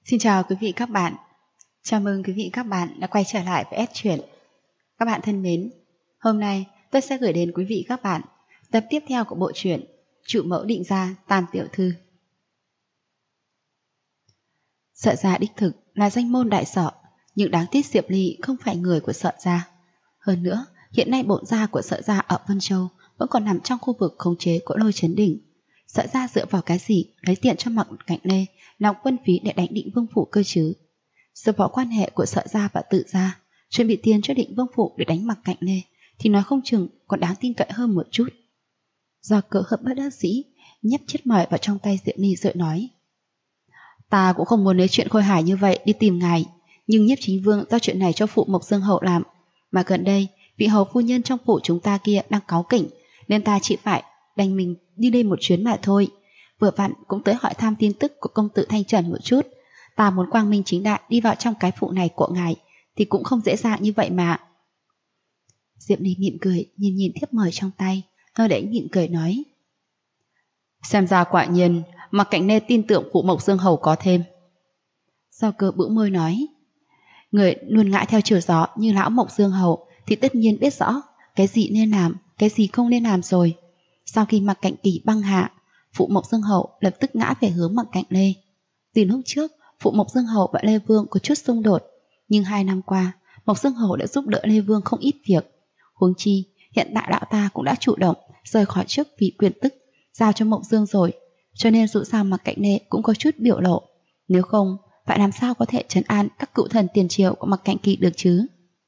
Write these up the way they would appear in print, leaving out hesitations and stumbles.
Xin chào quý vị các bạn. Chào mừng quý vị các bạn đã quay trở lại với S Truyện. Các bạn thân mến, hôm nay tôi sẽ gửi đến quý vị các bạn tập tiếp theo của bộ truyện Trụ mẫu định gia Tam tiểu thư. Sợ gia đích thực là danh môn đại sở, nhưng đáng tiếc Diệp Ly không phải người của Sợ gia. Hơn nữa, hiện nay bộ gia của Sợ gia ở Vân Châu vẫn còn nằm trong khu vực khống chế của Lôi Chấn Đỉnh. Sợ gia dựa vào cái gì lấy tiền cho Mạc Cảnh Lê làm quân phí để đánh Định Vương phủ cơ chứ? Dựa vào quan hệ của Sợ gia và Tự gia, chuẩn bị tiền cho Định Vương phủ để đánh Mạc Cảnh Lê thì nói không chừng còn đáng tin cậy hơn một chút. Do cỡ hợp bất đắc dĩ, nhấp chiếc mời vào trong tay Diệp Ly rồi nói: Ta cũng không muốn lấy chuyện khôi hài như vậy đi tìm ngài, nhưng Nhiếp Chính Vương giao chuyện này cho phụ Mộc Dương Hậu làm, mà gần đây vị hầu phu nhân trong phủ chúng ta kia đang cáu kỉnh, nên ta chỉ phải đành mình đi đây một chuyến mà thôi. Vừa vặn cũng tới hỏi thăm tin tức của công tử Thanh Trần một chút. Ta muốn quang minh chính đại đi vào trong cái phủ này của ngài thì cũng không dễ dàng như vậy mà. Diệp Ly mỉm cười nhìn thiếp mời trong tay, hơi đẩy mỉm cười nói: Xem ra quả nhiên Mạc Cảnh Lê tin tưởng phụ Mộc Dương Hầu có thêm. Giao Cơ bĩu môi nói: Người luôn ngại theo chiều gió như lão Mộc Dương Hầu thì tất nhiên biết rõ cái gì nên làm, cái gì không nên làm rồi. Sau khi Mạc Cảnh Kỳ băng hạ, phụ Mộc Dương Hậu lập tức ngã về hướng Mạc Cảnh Lê. Từ lúc trước, phụ Mộc Dương Hậu và Lê Vương có chút xung đột, nhưng 2 năm qua, Mộc Dương Hậu đã giúp đỡ Lê Vương không ít việc. Huống chi, hiện tại lão ta cũng đã chủ động rời khỏi chức vị quyền tức, giao cho Mộc Dương rồi, cho nên dù sao Mạc Cảnh Lê cũng có chút biểu lộ. Nếu không, phải làm sao có thể trấn an các cựu thần tiền triều của Mạc Cảnh Kỳ được chứ?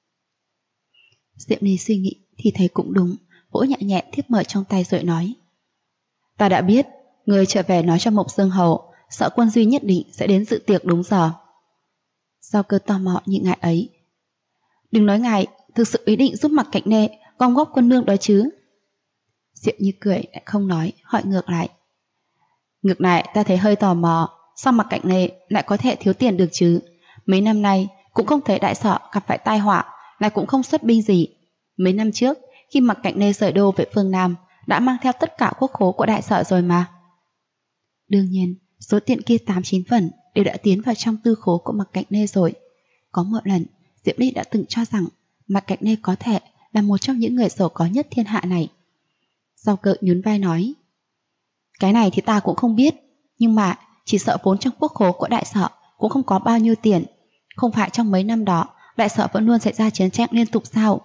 Diệp Ly suy nghĩ thì thấy cũng đúng, vỗ nhẹ nhẹ thiếp mời trong tay rồi nói: Ta đã biết, người trở về nói cho Mộc Dương Hầu, sợ Quân Duy nhất định sẽ đến dự tiệc đúng giờ. Giao Cơ tò mò nhìn ngài ấy: Đừng nói ngài thực sự ý định giúp Mạc Cảnh Lê gom góp quân lương đó chứ? Diệp Như cười lại không nói, hỏi ngược lại: Ngược lại ta thấy hơi tò mò, sao Mạc Cảnh Lê lại có thể thiếu tiền được chứ? Mấy năm nay cũng không thấy đại sở gặp phải tai họa, lại cũng không xuất binh gì. Mấy năm trước khi Mạc Cảnh Lê rời đô về phương Nam đã mang theo tất cả quốc khố của đại sở rồi mà. Đương nhiên, số tiền kia 8-9 phần đều đã tiến vào trong tư khố của Mạc Cảnh Lê rồi. Có một lần, Diệp Ly đã từng cho rằng Mạc Cảnh Lê có thể là một trong những người giàu có nhất thiên hạ này. Giao Cơ nhún vai nói: Cái này thì ta cũng không biết, nhưng mà chỉ sợ vốn trong quốc khố của đại sở cũng không có bao nhiêu tiền. Không phải trong mấy năm đó đại sở vẫn luôn xảy ra chiến tranh liên tục sao?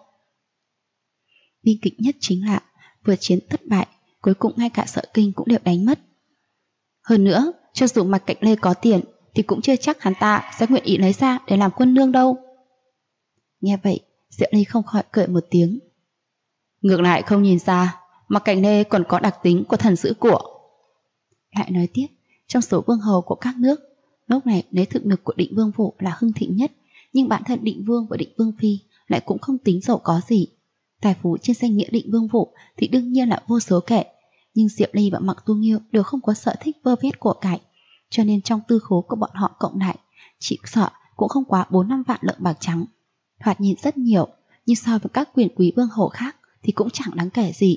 Bi kịch nhất chính là vừa chiến thất bại, cuối cùng ngay cả Sở Kinh cũng đều đánh mất. Hơn nữa, cho dù Mạc Cảnh Lê có tiền thì cũng chưa chắc hắn ta sẽ nguyện ý lấy ra để làm quân lương đâu. Nghe vậy, Diệp Ly không khỏi cười một tiếng. Ngược lại không nhìn ra, Mạc Cảnh Lê còn có đặc tính của thần giữ của. Lại nói tiếp, trong số vương hầu của các nước, lúc này lấy thực lực của Định Vương phủ là hưng thịnh nhất, nhưng bản thân Định Vương và Định Vương phi lại cũng không tính giàu có gì. Tài phú trên danh nghĩa Định Vương phủ thì đương nhiên là vô số kể, nhưng Diệp Ly và Mạc Tu Nghiêu đều không có sở thích vơ vét của cải, cho nên trong tư khố của bọn họ cộng lại, chỉ sợ cũng không quá 4-5 vạn lượng bạc trắng. Thoạt nhìn rất nhiều, nhưng so với các quyền quý vương hầu khác thì cũng chẳng đáng kể gì.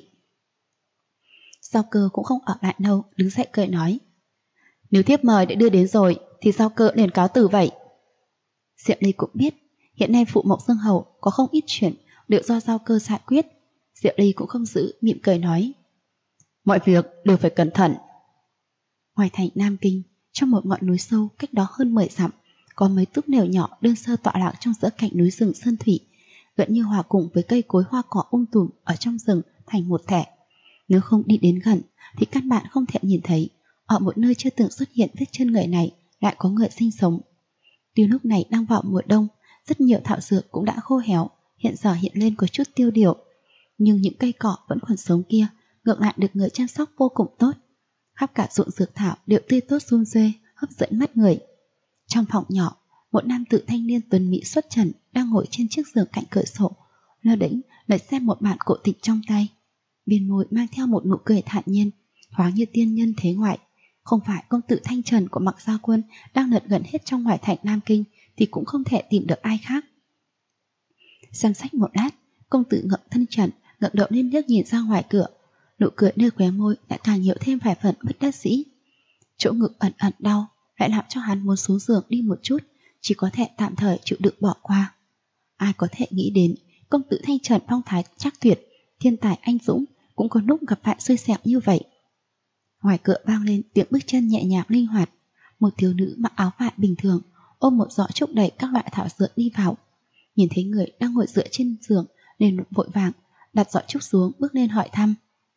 Giao Cơ cũng không ở lại đâu, đứng dậy cười nói: Nếu thiếp mời đã đưa đến rồi thì Giao Cơ liền cáo từ vậy. Diệp Ly cũng biết hiện nay phụ Mộc Dương Hầu có không ít chuyện đều do Giao Cơ giải quyết. Diệp Ly cũng không giữ, mỉm cười nói: Mọi việc đều phải cẩn thận. Ngoài thành Nam Kinh, trong một ngọn núi sâu cách đó hơn 10 dặm, có mấy túp lều nhỏ đơn sơ tọa lạc trong giữa cảnh núi rừng sơn thủy, gần như hòa cùng với cây cối hoa cỏ tùm ở trong rừng thành một thể. Nếu không đi đến gần thì các bạn không thể nhìn thấy ở một nơi chưa từng xuất hiện vết chân người này lại có người sinh sống. Tuy lúc này đang vào mùa đông, rất nhiều thảo dược cũng đã khô héo, hiện giờ hiện lên có chút tiêu điều, nhưng những cây cỏ vẫn còn sống kia ngược lại được người chăm sóc vô cùng tốt. Khắp cả ruộng dược thảo đều tươi tốt sum xuê, hấp dẫn mắt người. Trong phòng nhỏ, một nam tử thanh niên tuấn mỹ xuất trần đang ngồi trên chiếc giường cạnh cửa sổ, lơ đễnh lấy xem một bản cổ tịch trong tay. Bên môi mang theo một nụ cười thản nhiên, thoáng như tiên nhân thế ngoại. Không phải công tử Thanh Trần của Mạc Gia Quân đang lật gần hết trong ngoài thành Nam Kinh thì cũng không thể tìm được ai khác. Xem sách một lát, công tử ngậm thân Trần ngẩng đầu lên liếc nhìn ra ngoài cửa, nụ cười nơi khóe môi lại càng nhiều thêm vài phần bất đắc dĩ. Chỗ ngực ẩn ẩn đau, lại làm cho hắn muốn xuống giường đi một chút, chỉ có thể tạm thời chịu đựng bỏ qua. Ai có thể nghĩ đến công tử Thanh Trần phong thái chắc tuyệt, thiên tài anh dũng cũng có lúc gặp phải xui xẻo như vậy. Ngoài cửa vang lên tiếng bước chân nhẹ nhàng linh hoạt. Một thiếu nữ mặc áo vải bình thường ôm một giỏ trúc đầy các loại thảo dược đi vào. Nhìn thấy người đang ngồi dựa trên giường liền vội vàng đặt giỏ trúc xuống, bước lên hỏi thăm.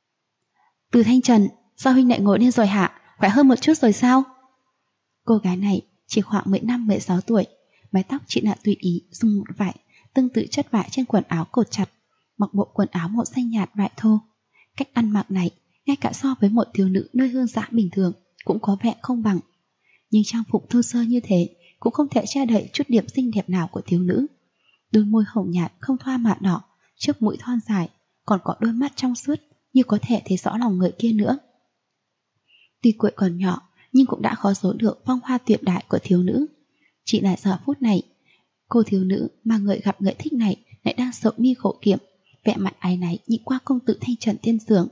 Từ Thanh Trần, sao huynh lại ngồi lên rồi hả? Khỏe hơn một chút rồi sao? Cô gái này chỉ khoảng 15-16 tuổi, mái tóc chị đã tùy ý dùng một vải tương tự chất vải trên quần áo cột chặt, mặc bộ quần áo màu xanh nhạt vải thô. Cách ăn mặc này ngay cả so với một thiếu nữ nơi hương giã bình thường cũng có vẻ không bằng. Nhưng trang phục thô sơ như thế cũng không thể che đậy chút điểm xinh đẹp nào của thiếu nữ. Đôi môi hồng nhạt không thoa mạ đỏ, chiếc mũi thon dài, còn có đôi mắt trong suốt như có thể thấy rõ lòng người kia nữa. Tuy tuổi còn nhỏ nhưng cũng đã khó giấu được phong hoa tuyệt đại của thiếu nữ. Chỉ là giờ phút này, cô thiếu nữ mà người gặp người thích này lại đang sầu mi khổ kiểm, vẻ mặt áy náy nhìn qua công tử Thanh Trần tiên giường.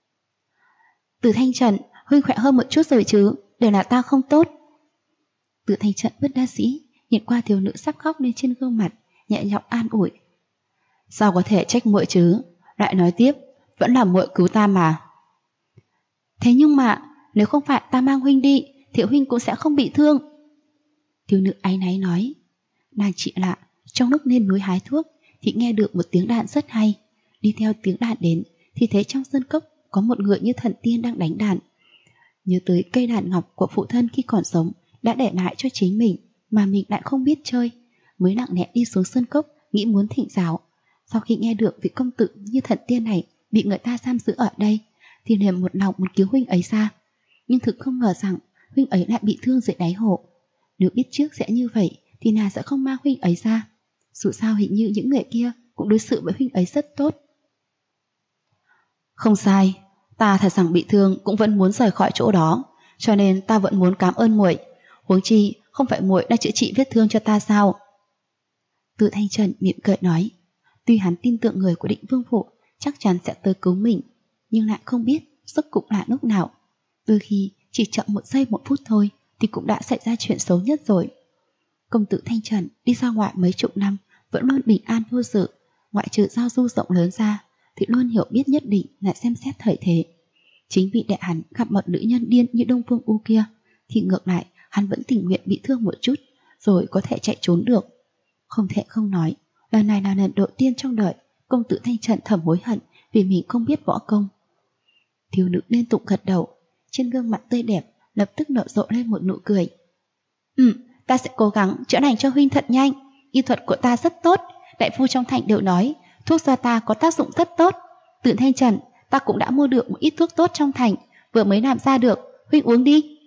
Từ Thanh Trần, huynh khỏe hơn một chút rồi chứ, đều là ta không tốt. Từ Thanh Trần bất đắc dĩ nhìn qua thiếu nữ sắp khóc lên trên gương mặt, nhẹ nhõm an ủi. Sao có thể trách muội chứ? Lại nói tiếp, vẫn là muội cứu ta mà. Thế nhưng mà nếu không phải ta mang huynh đi thì huynh cũng sẽ không bị thương. Thiếu nữ áy náy nói. Nàng chị lạ, trong lúc lên núi hái thuốc thì nghe được một tiếng đàn rất hay. Đi theo tiếng đàn đến thì thấy trong sân cốc có một người như thần tiên đang đánh đàn. Nhớ tới cây đàn ngọc của phụ thân khi còn sống đã để lại cho chính mình mà mình lại không biết chơi, mới nặng nẽ đi xuống sân cốc nghĩ muốn thỉnh giáo. Sau khi nghe được vị công tử như thần tiên này bị người ta giam giữ ở đây thì liền một lòng muốn cứu huynh ấy ra. Nhưng thực không ngờ rằng huynh ấy lại bị thương dưới đáy hồ. Nếu biết trước sẽ như vậy thì nàng sẽ không mang huynh ấy ra. Dù sao hình như những người kia cũng đối xử với huynh ấy rất tốt. Không sai, ta thật rằng bị thương cũng vẫn muốn rời khỏi chỗ đó, cho nên ta vẫn muốn cảm ơn muội. Huống chi không phải muội đã chữa trị vết thương cho ta sao? Từ Thanh Trần mỉm cười nói. Tuy hắn tin tưởng người của Định Vương Phủ chắc chắn sẽ tới cứu mình, nhưng lại không biết rốt cục là lúc nào. Đôi khi chỉ chậm 1 giây 1 phút thôi thì cũng đã xảy ra chuyện xấu nhất rồi. Công tử Thanh Trần đi ra ngoài mấy chục năm vẫn luôn bình an vô sự, ngoại trừ giao du rộng lớn ra thì luôn hiểu biết nhất định là xem xét thời thế. Chính vì để hắn gặp một nữ nhân điên như Đông Phương U kia thì ngược lại hắn vẫn tình nguyện bị thương một chút rồi có thể chạy trốn được. Không thể không nói, lần này là lần đầu tiên trong đời công tử Thanh Trần thầm hối hận vì mình không biết võ công. Thiếu nữ liên tục gật đầu, trên gương mặt tươi đẹp lập tức nở rộ lên một nụ cười. Ta sẽ cố gắng chữa lành cho huynh thật nhanh. Y thuật của ta rất tốt, đại phu trong thành đều nói thuốc do ta có tác dụng rất tốt. Từ Thanh Trần, ta cũng đã mua được một ít thuốc tốt trong thành, vừa mới làm ra được, huynh uống đi.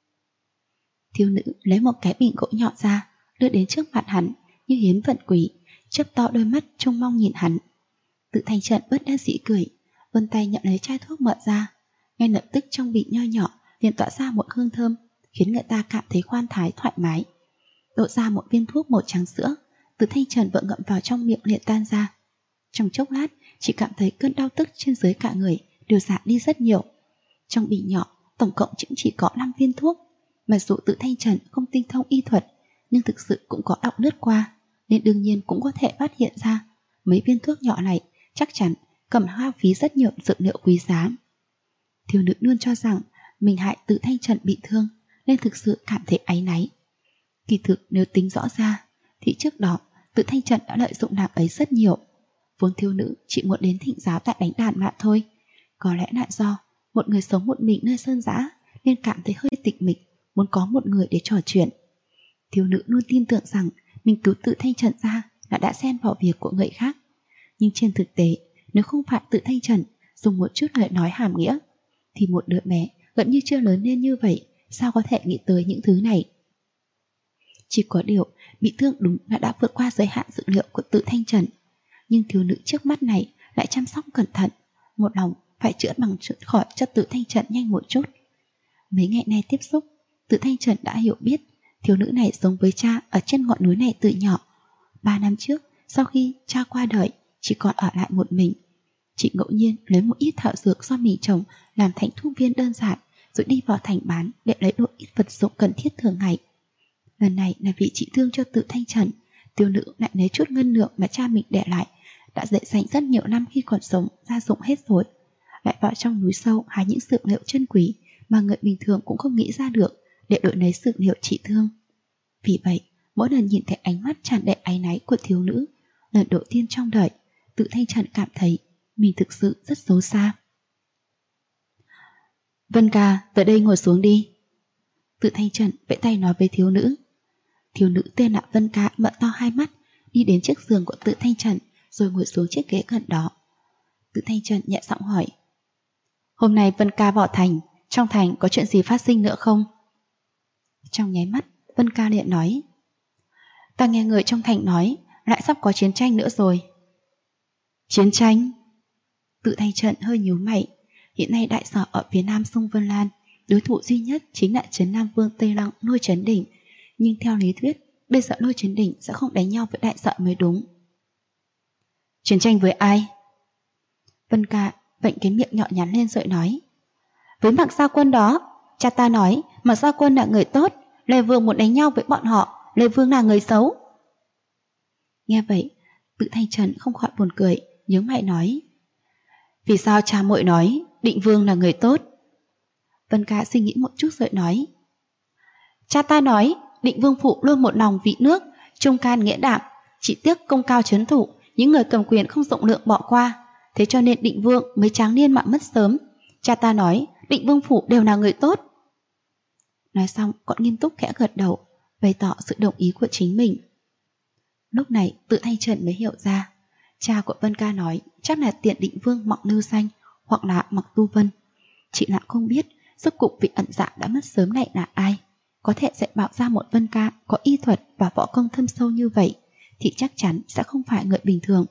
Thiếu nữ lấy một cái bình gỗ nhỏ ra, đưa đến trước mặt hắn như hiến vận quý, chớp to đôi mắt trông mong nhìn hắn. Từ Thanh Trần bất đắc dĩ cười, vươn tay nhận lấy chai thuốc mở ra, ngay lập tức trong bình nho nhỏ liền tỏa ra một hương thơm, khiến người ta cảm thấy khoan thái thoải mái. Đổ ra một viên thuốc màu trắng sữa, Từ Thanh Trần vừa ngậm vào trong miệng liền tan ra. Trong chốc lát, chỉ cảm thấy cơn đau tức trên dưới cả người đều giảm đi rất nhiều. Trong bình nhỏ, tổng cộng chỉ có 5 viên thuốc. Mặc dù Từ Thanh Trần không tinh thông y thuật, nhưng thực sự cũng có đọc lướt qua, nên đương nhiên cũng có thể phát hiện ra mấy viên thuốc nhỏ này chắc chắn cầm hao phí rất nhiều dược liệu quý giá. Thiếu nữ luôn cho rằng mình hại Từ Thanh Trần bị thương nên thực sự cảm thấy áy náy. Kỳ thực nếu tính rõ ra thì trước đó Từ Thanh Trần đã lợi dụng nàng ấy rất nhiều. Vốn thiếu nữ chỉ muốn đến thỉnh giáo tại đánh đàn mà thôi. Có lẽ là do một người sống một mình nơi sơn dã nên cảm thấy hơi tịch mịch, muốn có một người để trò chuyện. Thiếu nữ luôn tin tưởng rằng mình cứu Từ Thanh Trần ra là đã xen vào việc của người khác. Nhưng trên thực tế, nếu không phải Từ Thanh Trần dùng một chút lời nói hàm nghĩa thì một đứa bé gần như chưa lớn lên như vậy sao có thể nghĩ tới những thứ này. Chỉ có điều bị thương đúng là đã vượt qua giới hạn dữ liệu của Từ Thanh Trần, nhưng thiếu nữ trước mắt này lại chăm sóc cẩn thận, một lòng phải chữa bằng chữa khỏi cho Từ Thanh Trần nhanh một chút. Mấy ngày nay tiếp xúc, Từ Thanh Trần đã hiểu biết thiếu nữ này sống với cha ở trên ngọn núi này từ nhỏ. 3 năm trước, sau khi cha qua đời, chỉ còn ở lại một mình. Chị ngẫu nhiên lấy một ít thảo dược do mình trồng làm thành thuốc viên đơn giản rồi đi vào thành bán để lấy đồ ít vật dụng cần thiết thường ngày. Lần này là vì chị thương cho Tự Thanh Trần, thiếu nữ lại lấy chút ngân lượng mà cha mình để lại, đã dạy dành rất nhiều năm khi còn sống, gia dụng hết rồi. Lại vào trong núi sâu hái những dược liệu chân quý mà người bình thường cũng không nghĩ ra được để đổi lấy dược liệu trị thương. Vì vậy, mỗi lần nhìn thấy ánh mắt tràn đầy áy náy của thiếu nữ, lần đầu tiên trong đời, Tự Thanh Trần cảm thấy mình thực sự rất xấu xa. Vân ca, tới đây ngồi xuống đi. Tự Thanh Trần vẫy tay nói với thiếu nữ. Thiếu nữ tên là Vân Ca mở to hai mắt, đi đến chiếc giường của Tự Thanh Trần rồi ngồi xuống chiếc ghế gần đó. Tự Thanh Trần nhẹ giọng hỏi. Hôm nay Vân Ca vào thành, trong thành có chuyện gì phát sinh nữa không? Trong nháy mắt, Vân Ca liền nói. Ta nghe người trong thành nói lại sắp có chiến tranh nữa rồi. Chiến tranh? Tự Thanh Trần hơi nhíu mày. Hiện nay đại sở ở phía nam sông Vân Lan, đối thủ duy nhất chính là Trấn Nam Vương Tây Lăng Lôi Chấn Đỉnh. Nhưng theo lý thuyết, bây giờ Lôi Chấn Đỉnh sẽ không đánh nhau với đại sở mới đúng. Chiến tranh với ai? Vân Ca vệnh cái miệng nhỏ nhắn lên rồi nói. Với Mạc Gia Quân đó. Cha ta nói Mạc Gia Quân là người tốt, Lê Vương muốn đánh nhau với bọn họ, Lê Vương là người xấu. Nghe vậy, Tự Thanh Trần không khỏi buồn cười, nhướng mày nói. Vì sao cha muội nói Định Vương là người tốt? Vân Ca suy nghĩ một chút rồi nói. Cha ta nói Định Vương phụ luôn một lòng vì nước, trung can nghĩa đảm, chỉ tiếc công cao trấn thủ, những người cầm quyền không rộng lượng bỏ qua, thế cho nên Định Vương mới tráng niên mà mất sớm. Cha ta nói Định Vương phủ đều là người tốt. Nói xong còn nghiêm túc khẽ gật đầu, bày tỏ sự đồng ý của chính mình. Lúc này Tự Thanh Trần mới hiểu ra, cha của Vân Ca nói chắc là Tiện Định Vương Mạc Lưu Danh hoặc là Mạc Tu Vân. Chị lại không biết rốt cục vị ẩn dạ đã mất sớm này là ai. Có thể dạy bảo ra một Vân Ca có y thuật và võ công thâm sâu như vậy thì chắc chắn sẽ không phải người bình thường.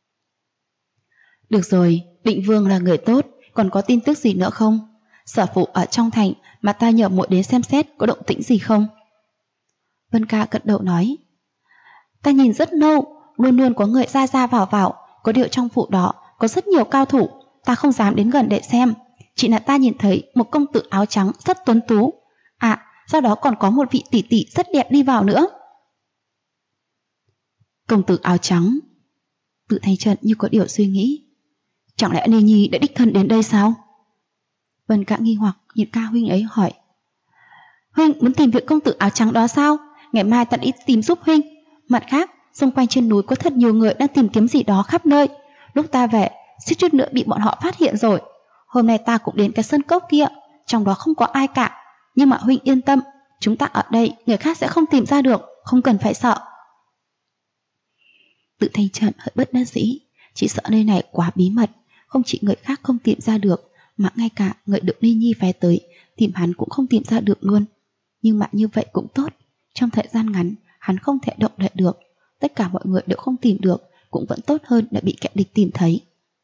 Được rồi, Định Vương là người tốt, còn có tin tức gì nữa không? Sở phụ ở trong thành mà ta nhờ muội đến xem xét có động tĩnh gì không? Vân Ca gật đầu nói. Ta nhìn rất lâu, luôn luôn có người ra vào, có điều trong phủ đó có rất nhiều cao thủ, ta không dám đến gần để xem. Chỉ là ta nhìn thấy một công tử áo trắng rất tuấn tú. À, sau đó còn có một vị tỷ tỷ rất đẹp đi vào nữa. Công tử áo trắng? Tự Thanh Trần như có điều suy nghĩ. Chẳng lẽ Ni Nhi đã đích thân đến đây sao? Vân Ca nghi hoặc nhìn Ca huynh ấy hỏi. Huynh muốn tìm việc công tử áo trắng đó sao? Ngày mai ta đi tìm giúp huynh. Mặt khác, xung quanh trên núi có thật nhiều người đang tìm kiếm gì đó khắp nơi. Lúc ta về, suýt chút nữa bị bọn họ phát hiện rồi. Hôm nay ta cũng đến cái sân cốc kia, trong đó không có ai cả. Nhưng mà huynh yên tâm, chúng ta ở đây người khác sẽ không tìm ra được, không cần phải sợ. Tự Thanh Trần hơi bất đắc dĩ, chỉ sợ nơi này quá bí mật, không chỉ người khác không tìm ra được, mà ngay cả người được Ni Nhi phái tới tìm hắn cũng không tìm ra được luôn. Nhưng mà như vậy cũng tốt, trong thời gian ngắn hắn không thể động đậy được, tất cả mọi người đều không tìm được, cũng vẫn tốt hơn để bị kẻ địch tìm thấy.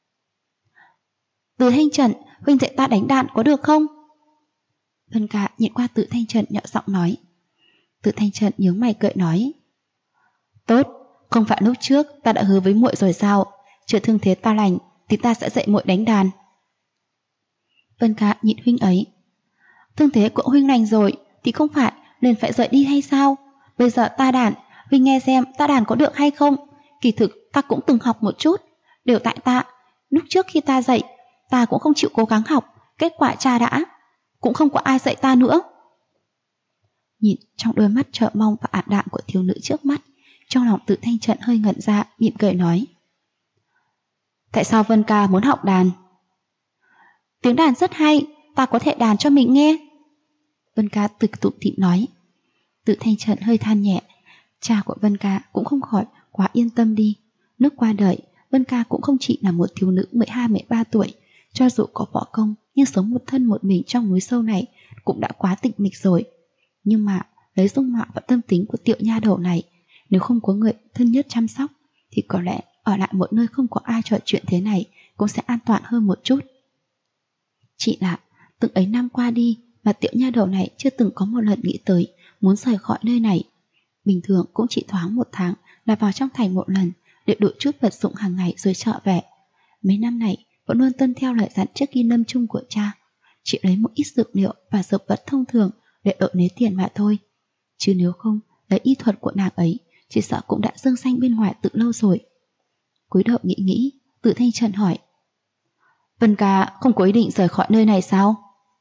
Từ Thanh Trần, huynh dạy ta đánh đàn có được không? Vân Ca nhìn qua Tự Thanh Trần nhỏ giọng nói. Tự Thanh Trần nhướng mày cười nói. Tốt, không phải lúc trước ta đã hứa với muội rồi sao? Chờ thương thế ta lành thì ta sẽ dạy muội đánh đàn. Vân Ca nhịn huynh ấy. Thương thế của huynh lành rồi thì không phải nên phải rời đi hay sao? Bây giờ ta đàn, huynh nghe xem ta đàn có được hay không? Kỳ thực ta cũng từng học một chút, đều tại ta. Lúc trước khi ta dạy, ta cũng không chịu cố gắng học, kết quả cha đã, cũng không có ai dạy ta nữa. Nhìn trong đôi mắt trợ mong và ảm đạm của thiếu nữ trước mắt, trong lòng Tự Thanh Trần hơi ngẩn ra, mỉm cười nói. Tại sao Vân Ca muốn học đàn? Tiếng đàn rất hay, ta có thể đàn cho mình nghe. Vân Ca tủm tỉm nói. Tự Thanh Trần hơi than nhẹ, cha của Vân Ca cũng không khỏi quá yên tâm đi. Lúc qua đời, Vân Ca cũng không chỉ là một thiếu nữ 12-13 tuổi, cho dù có võ công nhưng sống một thân một mình trong núi sâu này cũng đã quá tịch mịch rồi. Nhưng mà lấy dung mạo và tâm tính của tiểu nha đầu này, nếu không có người thân nhất chăm sóc thì có lẽ ở lại một nơi không có ai trò chuyện thế này cũng sẽ an toàn hơn một chút. Chỉ là từng ấy năm qua đi mà tiểu nha đầu này chưa từng có một lần nghĩ tới muốn rời khỏi nơi này. Bình thường cũng chỉ thoáng một tháng là vào trong thành một lần để đổi chút vật dụng hàng ngày rồi trở về. Mấy năm này vẫn luôn tuân theo lời dặn trước khi lâm chung của cha, chỉ lấy một ít dược liệu và dược vật thông thường để đỡ lấy tiền mà thôi. Chứ nếu không, lấy y thuật của nàng ấy, chỉ sợ cũng đã dương danh bên ngoài từ lâu rồi. Cúi đầu nghĩ, Từ Thanh Trần hỏi: Vân ca không có ý định rời khỏi nơi này sao?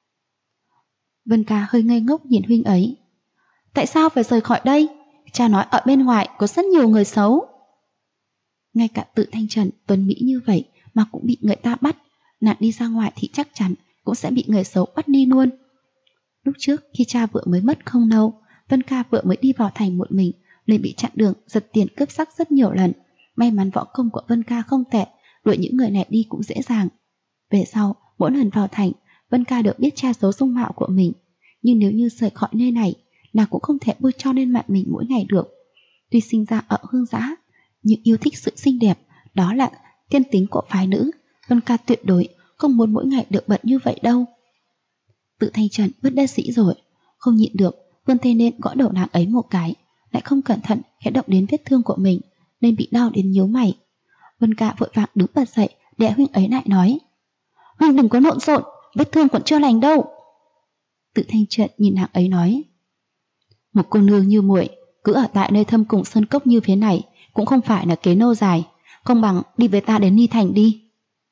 Vân ca hơi ngây ngốc nhìn huynh ấy. Tại sao phải rời khỏi đây? Cha nói ở bên ngoài có rất nhiều người xấu. Ngay cả Từ Thanh Trần tuấn mỹ như vậy mà cũng bị người ta bắt, nàng đi ra ngoài thì chắc chắn cũng sẽ bị người xấu bắt đi luôn. Lúc trước khi cha vừa mới mất không lâu, Vân ca vừa mới đi vào thành một mình, liền bị chặn đường giật tiền cướp sắc rất nhiều lần. May mắn võ công của Vân ca không tệ, đuổi những người này đi cũng dễ dàng. Về sau, mỗi lần vào thành, Vân ca được biết tra số dung mạo của mình. Nhưng nếu như rời khỏi nơi này, nàng cũng không thể bôi cho lên mặt mình mỗi ngày được. Tuy sinh ra ở hương giã, nhưng yêu thích sự xinh đẹp, đó là thiên tính của phái nữ. Vân ca tuyệt đối không muốn mỗi ngày được bận như vậy đâu. Tự Thanh Trần bất đắc dĩ rồi, không nhịn được, vươn tay lên gõ đầu nàng ấy một cái, lại không cẩn thận khẽ động đến vết thương của mình, nên bị đau đến nhíu mày. Vân ca vội vàng đứng bật dậy, đè huynh ấy lại nói: Huynh đừng có lộn xộn, vết thương còn chưa lành đâu. Tự Thanh Trần nhìn nàng ấy nói: Một cô nương như muội cứ ở tại nơi thâm cùng sơn cốc như thế này cũng không phải là kế lâu dài, không bằng đi với ta đến Ni Thành đi.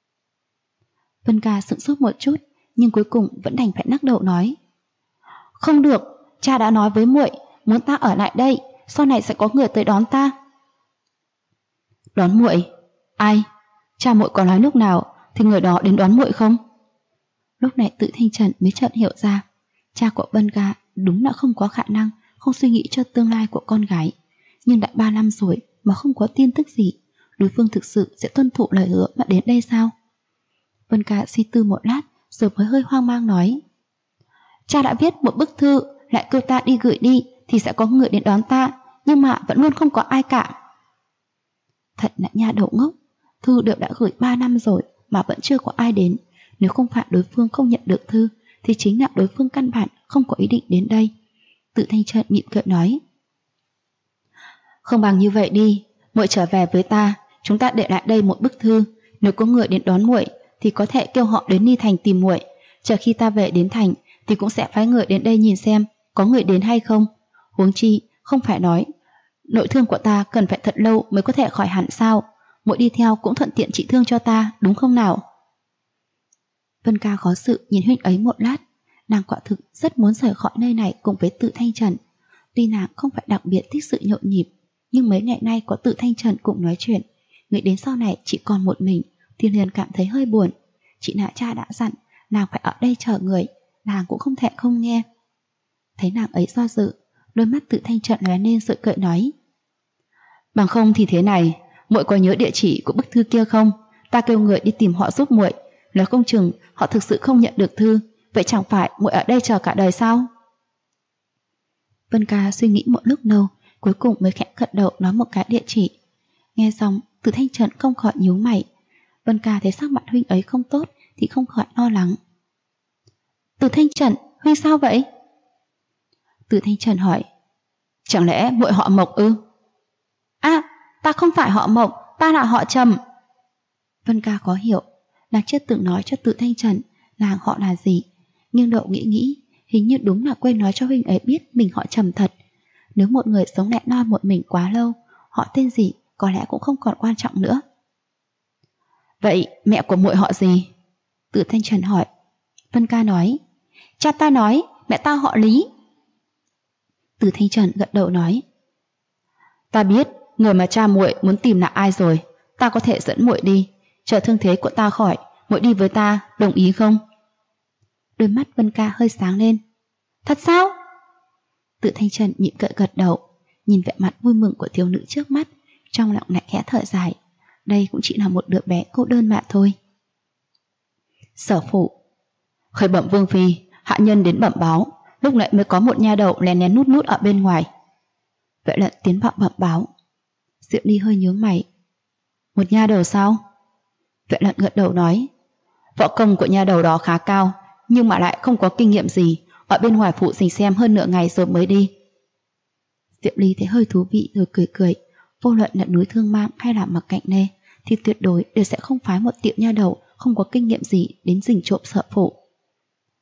Vân ca sững sốt một chút, nhưng cuối cùng vẫn đành phải lắc đầu nói: Không được, cha đã nói với muội muốn ta ở lại đây, sau này sẽ có người tới đón ta. Đón muội? Ai? Cha muội có nói lúc nào thì người đó đến đón muội không? Lúc này Tự Thanh Trần mới chợt hiểu ra, cha của Vân ca đúng là không có khả năng không suy nghĩ cho tương lai của con gái. Nhưng đã 3 năm rồi mà không có tin tức gì, đối phương thực sự sẽ tuân thủ lời hứa mà đến đây sao? Vân ca suy tư một lát rồi mới hơi hoang mang nói: Cha đã viết một bức thư, lại kêu ta đi gửi đi thì sẽ có người đến đón ta, nhưng mà vẫn luôn không có ai cả. Thật là nha đầu ngốc, thư đều đã gửi 3 năm rồi mà vẫn chưa có ai đến. Nếu không phải đối phương không nhận được thư thì chính là đối phương căn bản không có ý định đến đây. Tự Thanh Trần mỉm cười nói: Không bằng như vậy đi, muội trở về với ta, chúng ta để lại đây một bức thư, nếu có người đến đón muội thì có thể kêu họ đến Ni Thành tìm muội. Chờ khi ta về đến thành thì cũng sẽ phái người đến đây nhìn xem có người đến hay không. Huống chi không phải nói nội thương của ta cần phải thật lâu mới có thể khỏi hẳn sao? Muội đi theo cũng thuận tiện trị thương cho ta, đúng không nào? Vân ca khó xử nhìn huynh ấy một lát, nàng quả thực rất muốn rời khỏi nơi này cùng với Tự Thanh Trần. Tuy nàng không phải đặc biệt thích sự nhộn nhịp, nhưng mấy ngày nay có Tự Thanh Trần cùng nói chuyện, nghĩ đến sau này chỉ còn một mình thì liền cảm thấy hơi buồn. Chị nạ cha đã dặn nàng phải ở đây chờ người, nàng cũng không thể không nghe. Thấy nàng ấy do dự, đôi mắt Tự Thanh Trần lóe lên sự cười nói: Bằng không thì thế này, muội có nhớ địa chỉ của bức thư kia không? Ta kêu người đi tìm họ giúp muội, nếu không chừng họ thực sự không nhận được thư, vậy chẳng phải muội ở đây chờ cả đời sao? Vân ca suy nghĩ một lúc lâu, cuối cùng mới khẽ gật đầu nói một cái địa chỉ. Nghe xong, Từ Thanh Trần không khỏi nhíu mày. Vân ca thấy sắc mặt huynh ấy không tốt thì không khỏi lo lắng. Từ Thanh Trần, huynh sao vậy? Từ Thanh Trần hỏi: Chẳng lẽ muội họ Mộc ư? À, ta không phải họ Mộc, ta là họ Trầm. Vân ca khó hiểu, nàng chưa từng nói cho Từ Thanh Trần nàng họ là gì, nhưng đậu nghĩ hình như đúng là quên nói cho huynh ấy biết mình họ Trầm thật. Nếu một người sống lẻ loi một mình quá lâu, họ tên gì có lẽ cũng không còn quan trọng nữa. Vậy mẹ của muội họ gì? Từ Thanh Trần hỏi. Vân ca nói: Cha ta nói mẹ ta họ Lý. Từ Thanh Trần gật đầu nói: Ta biết người mà cha muội muốn tìm là ai rồi, ta có thể dẫn muội đi, chờ thương thế của ta khỏi, muội đi với ta, đồng ý không? Đôi mắt Vân ca hơi sáng lên. Thật sao? Từ Thanh Trần nhịn cợt gật đầu, nhìn vẻ mặt vui mừng của thiếu nữ trước mắt, trong lòng lại khẽ thở dài. Đây cũng chỉ là một đứa bé cô đơn mà thôi. Sở phụ. Khởi bẩm vương phi, hạ nhân đến bẩm báo, lúc nãy mới có một nha đầu lén lén nút ở bên ngoài. Vệ Lận tiến vào bẩm báo. Diệu Ly hơi nhướng mày. Một nha đầu sao? Vệ Lận gật đầu nói: Võ công của nha đầu đó khá cao, nhưng mà lại không có kinh nghiệm gì, ở bên ngoài phụ rình xem hơn nửa ngày rồi mới đi. Diệu Ly thấy hơi thú vị rồi cười cười. Vô luận là núi Thương Mang hay là Mặc Cạnh Nê thì tuyệt đối đều sẽ không phái một tiểu nha đầu không có kinh nghiệm gì đến rình trộm sợ phụ.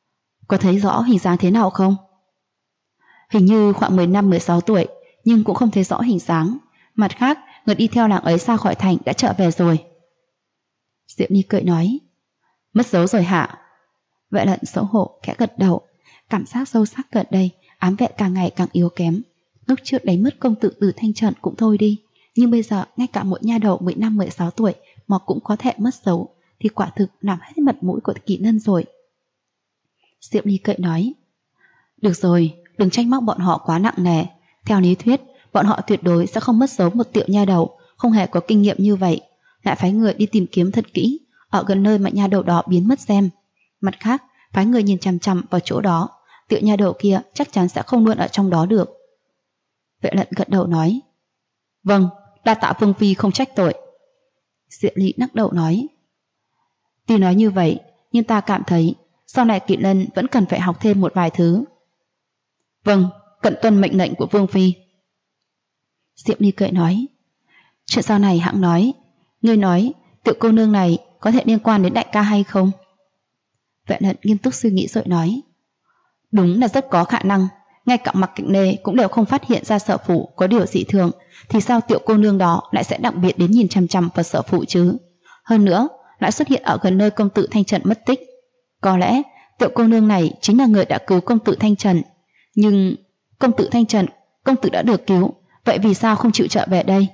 Có thấy rõ hình dáng thế nào không? Hình như khoảng 15-16 tuổi, nhưng cũng không thấy rõ hình dáng. Mặt khác, người đi theo nàng ấy ra khỏi thành đã trở về rồi. Diệp Ly cười nói. Mất dấu rồi hả? Vệ Lận xấu hổ khẽ gật đầu. Cảm giác sâu sắc gần đây, ám vệ càng ngày càng yếu kém. Lúc trước đánh mất công tử Từ Thanh Trận cũng thôi đi, nhưng bây giờ ngay cả một nha đầu 15-16 tuổi mà cũng có thể mất dấu, thì quả thực làm hết mặt mũi của Kỷ Nân rồi. Diệp Ly cười nói. Được rồi, đừng trách móc bọn họ quá nặng nề. Theo lý thuyết, bọn họ tuyệt đối sẽ không mất dấu một tiểu nha đầu không hề có kinh nghiệm như vậy. Lại phái người đi tìm kiếm thật kỹ ở gần nơi mà nha đầu đó biến mất xem. Mặt khác, phái người nhìn chằm chằm vào chỗ đó, tiểu nha đầu kia chắc chắn sẽ không luôn ở trong đó được. Vệ Lận gật đầu nói. Vâng, đa tạ Vương phi không trách tội. Diệp Ly lắc đầu nói. Tuy nói như vậy, nhưng ta cảm thấy sau này Kỷ Lân vẫn cần phải học thêm một vài thứ. Vâng, cận tuân mệnh lệnh của Vương phi. Diệp Ly cười nói. Chuyện sau này hãng nói. Ngươi nói tiểu cô nương này có thể liên quan đến đại ca hay không? Vệ Lận nghiêm túc suy nghĩ rồi nói. Đúng là rất có khả năng. Ngay cả Mạc Kịch Nê cũng đều không phát hiện ra Sở Phụ có điều dị thường, thì sao tiểu cô nương đó lại sẽ đặc biệt đến nhìn chằm chằm vào Sở Phụ chứ? Hơn nữa, lại xuất hiện ở gần nơi công tử Thanh Trần mất tích. Có lẽ tiểu cô nương này chính là người đã cứu công tử Thanh Trần. Nhưng công tử Thanh Trần, công tử đã được cứu, vậy vì sao không chịu trở về đây?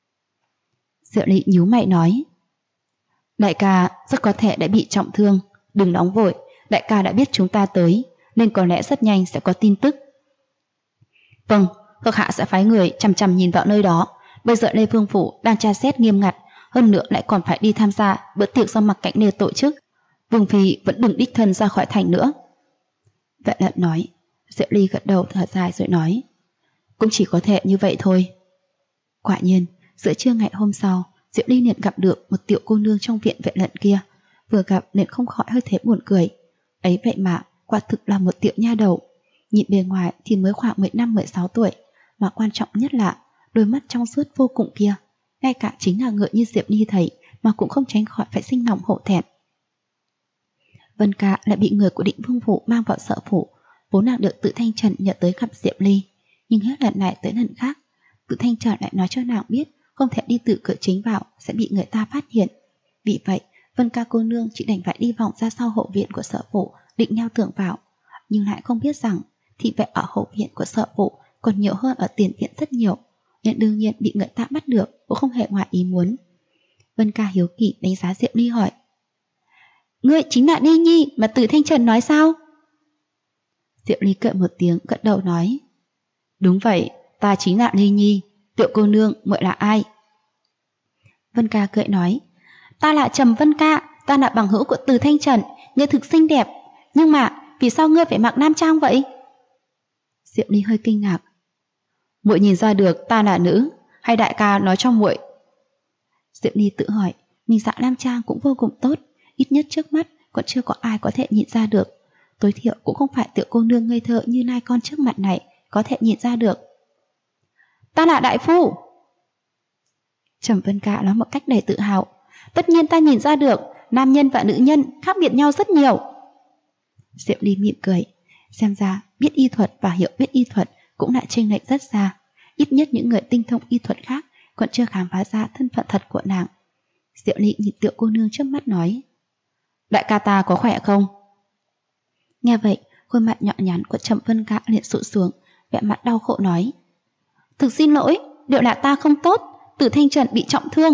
Diệu Ly nhíu mày nói. Đại ca rất có thể đã bị trọng thương. Đừng nóng vội, đại ca đã biết chúng ta tới, nên có lẽ rất nhanh sẽ có tin tức. Vâng, thuộc hạ sẽ phái người chằm chằm nhìn vào nơi đó. Bây giờ Lê Vương Phủ đang tra xét nghiêm ngặt, hơn nữa lại còn phải đi tham gia bữa tiệc do Mạc Cảnh Nê tổ chức. Vương phi vẫn đừng đích thân ra khỏi thành nữa. Vệ Lận nói. Diệu Ly gật đầu thở dài rồi nói. Cũng chỉ có thể như vậy thôi. Quả nhiên, giữa trưa ngày hôm sau, Diệu Ly liền gặp được một tiểu cô nương trong viện Vệ Lận kia. Vừa gặp nên không khỏi hơi thấy buồn cười. Ấy vậy mà, quả thực là một tiểu nha đầu. Nhìn bề ngoài thì mới khoảng 15-16 tuổi, mà quan trọng nhất là đôi mắt trong suốt vô cùng kia. Ngay cả chính là người như Diệp Ly thấy mà cũng không tránh khỏi phải sinh lòng hổ thẹn. Vân Ca lại bị người của Định Vương Phủ mang vào Sở Phủ. Vốn nàng được Tự Thanh Trần nhờ tới gặp Diệp Ly, nhưng hết lần này tới lần khác, Tự Thanh Trần lại nói cho nàng biết không thể đi từ cửa chính vào sẽ bị người ta phát hiện. Vì vậy, Vân Ca cô nương chỉ đành phải đi vòng ra sau hậu viện của Sở Phủ định nhao tưởng vào, nhưng lại không biết rằng thị vệ ở hậu viện của Sở Phủ còn nhiều hơn ở tiền viện rất nhiều, nên đương nhiên bị người ta bắt được cũng không hề ngoài ý muốn. Vân Ca hiếu kỳ đánh giá Diệp Ly hỏi. Ngươi chính là Ly Nhi mà Từ Thanh Trần nói sao? Diệp Ly cười một tiếng gật đầu nói. Đúng vậy, ta chính là Ly Nhi. Tiểu cô nương muội là ai? Vân Ca cười nói. Ta là Trầm Vân Ca, ta là bằng hữu của Từ Thanh Trần. Ngươi thực xinh đẹp, nhưng mà vì sao ngươi phải mặc nam trang vậy? Diệp Ly hơi kinh ngạc. Muội nhìn ra được ta là nữ, hay đại ca nói cho muội? Diệp Ly tự hỏi, mình dạng nam trang cũng vô cùng tốt, ít nhất trước mắt còn chưa có ai có thể nhìn ra được. Tối thiểu cũng không phải tiểu cô nương ngây thơ như nai con trước mặt này có thể nhìn ra được. Ta là đại phu. Trầm Vân Ca nói một cách đầy tự hào. Tất nhiên ta nhìn ra được, nam nhân và nữ nhân khác biệt nhau rất nhiều. Diệp Ly mỉm cười. Xem ra biết y thuật và hiểu biết y thuật cũng lại chênh lệch rất xa. Ít nhất những người tinh thông y thuật khác còn chưa khám phá ra thân phận thật của nàng. Diệu Ly nhìn tiểu cô nương trước mắt nói. Đại ca ta có khỏe không? Nghe vậy, khuôn mặt nhỏ nhắn của Trầm Vân Ca liền sụt xuống, vẻ mặt đau khổ nói. Thực xin lỗi, điều là ta không tốt, Từ Thanh Trần bị trọng thương.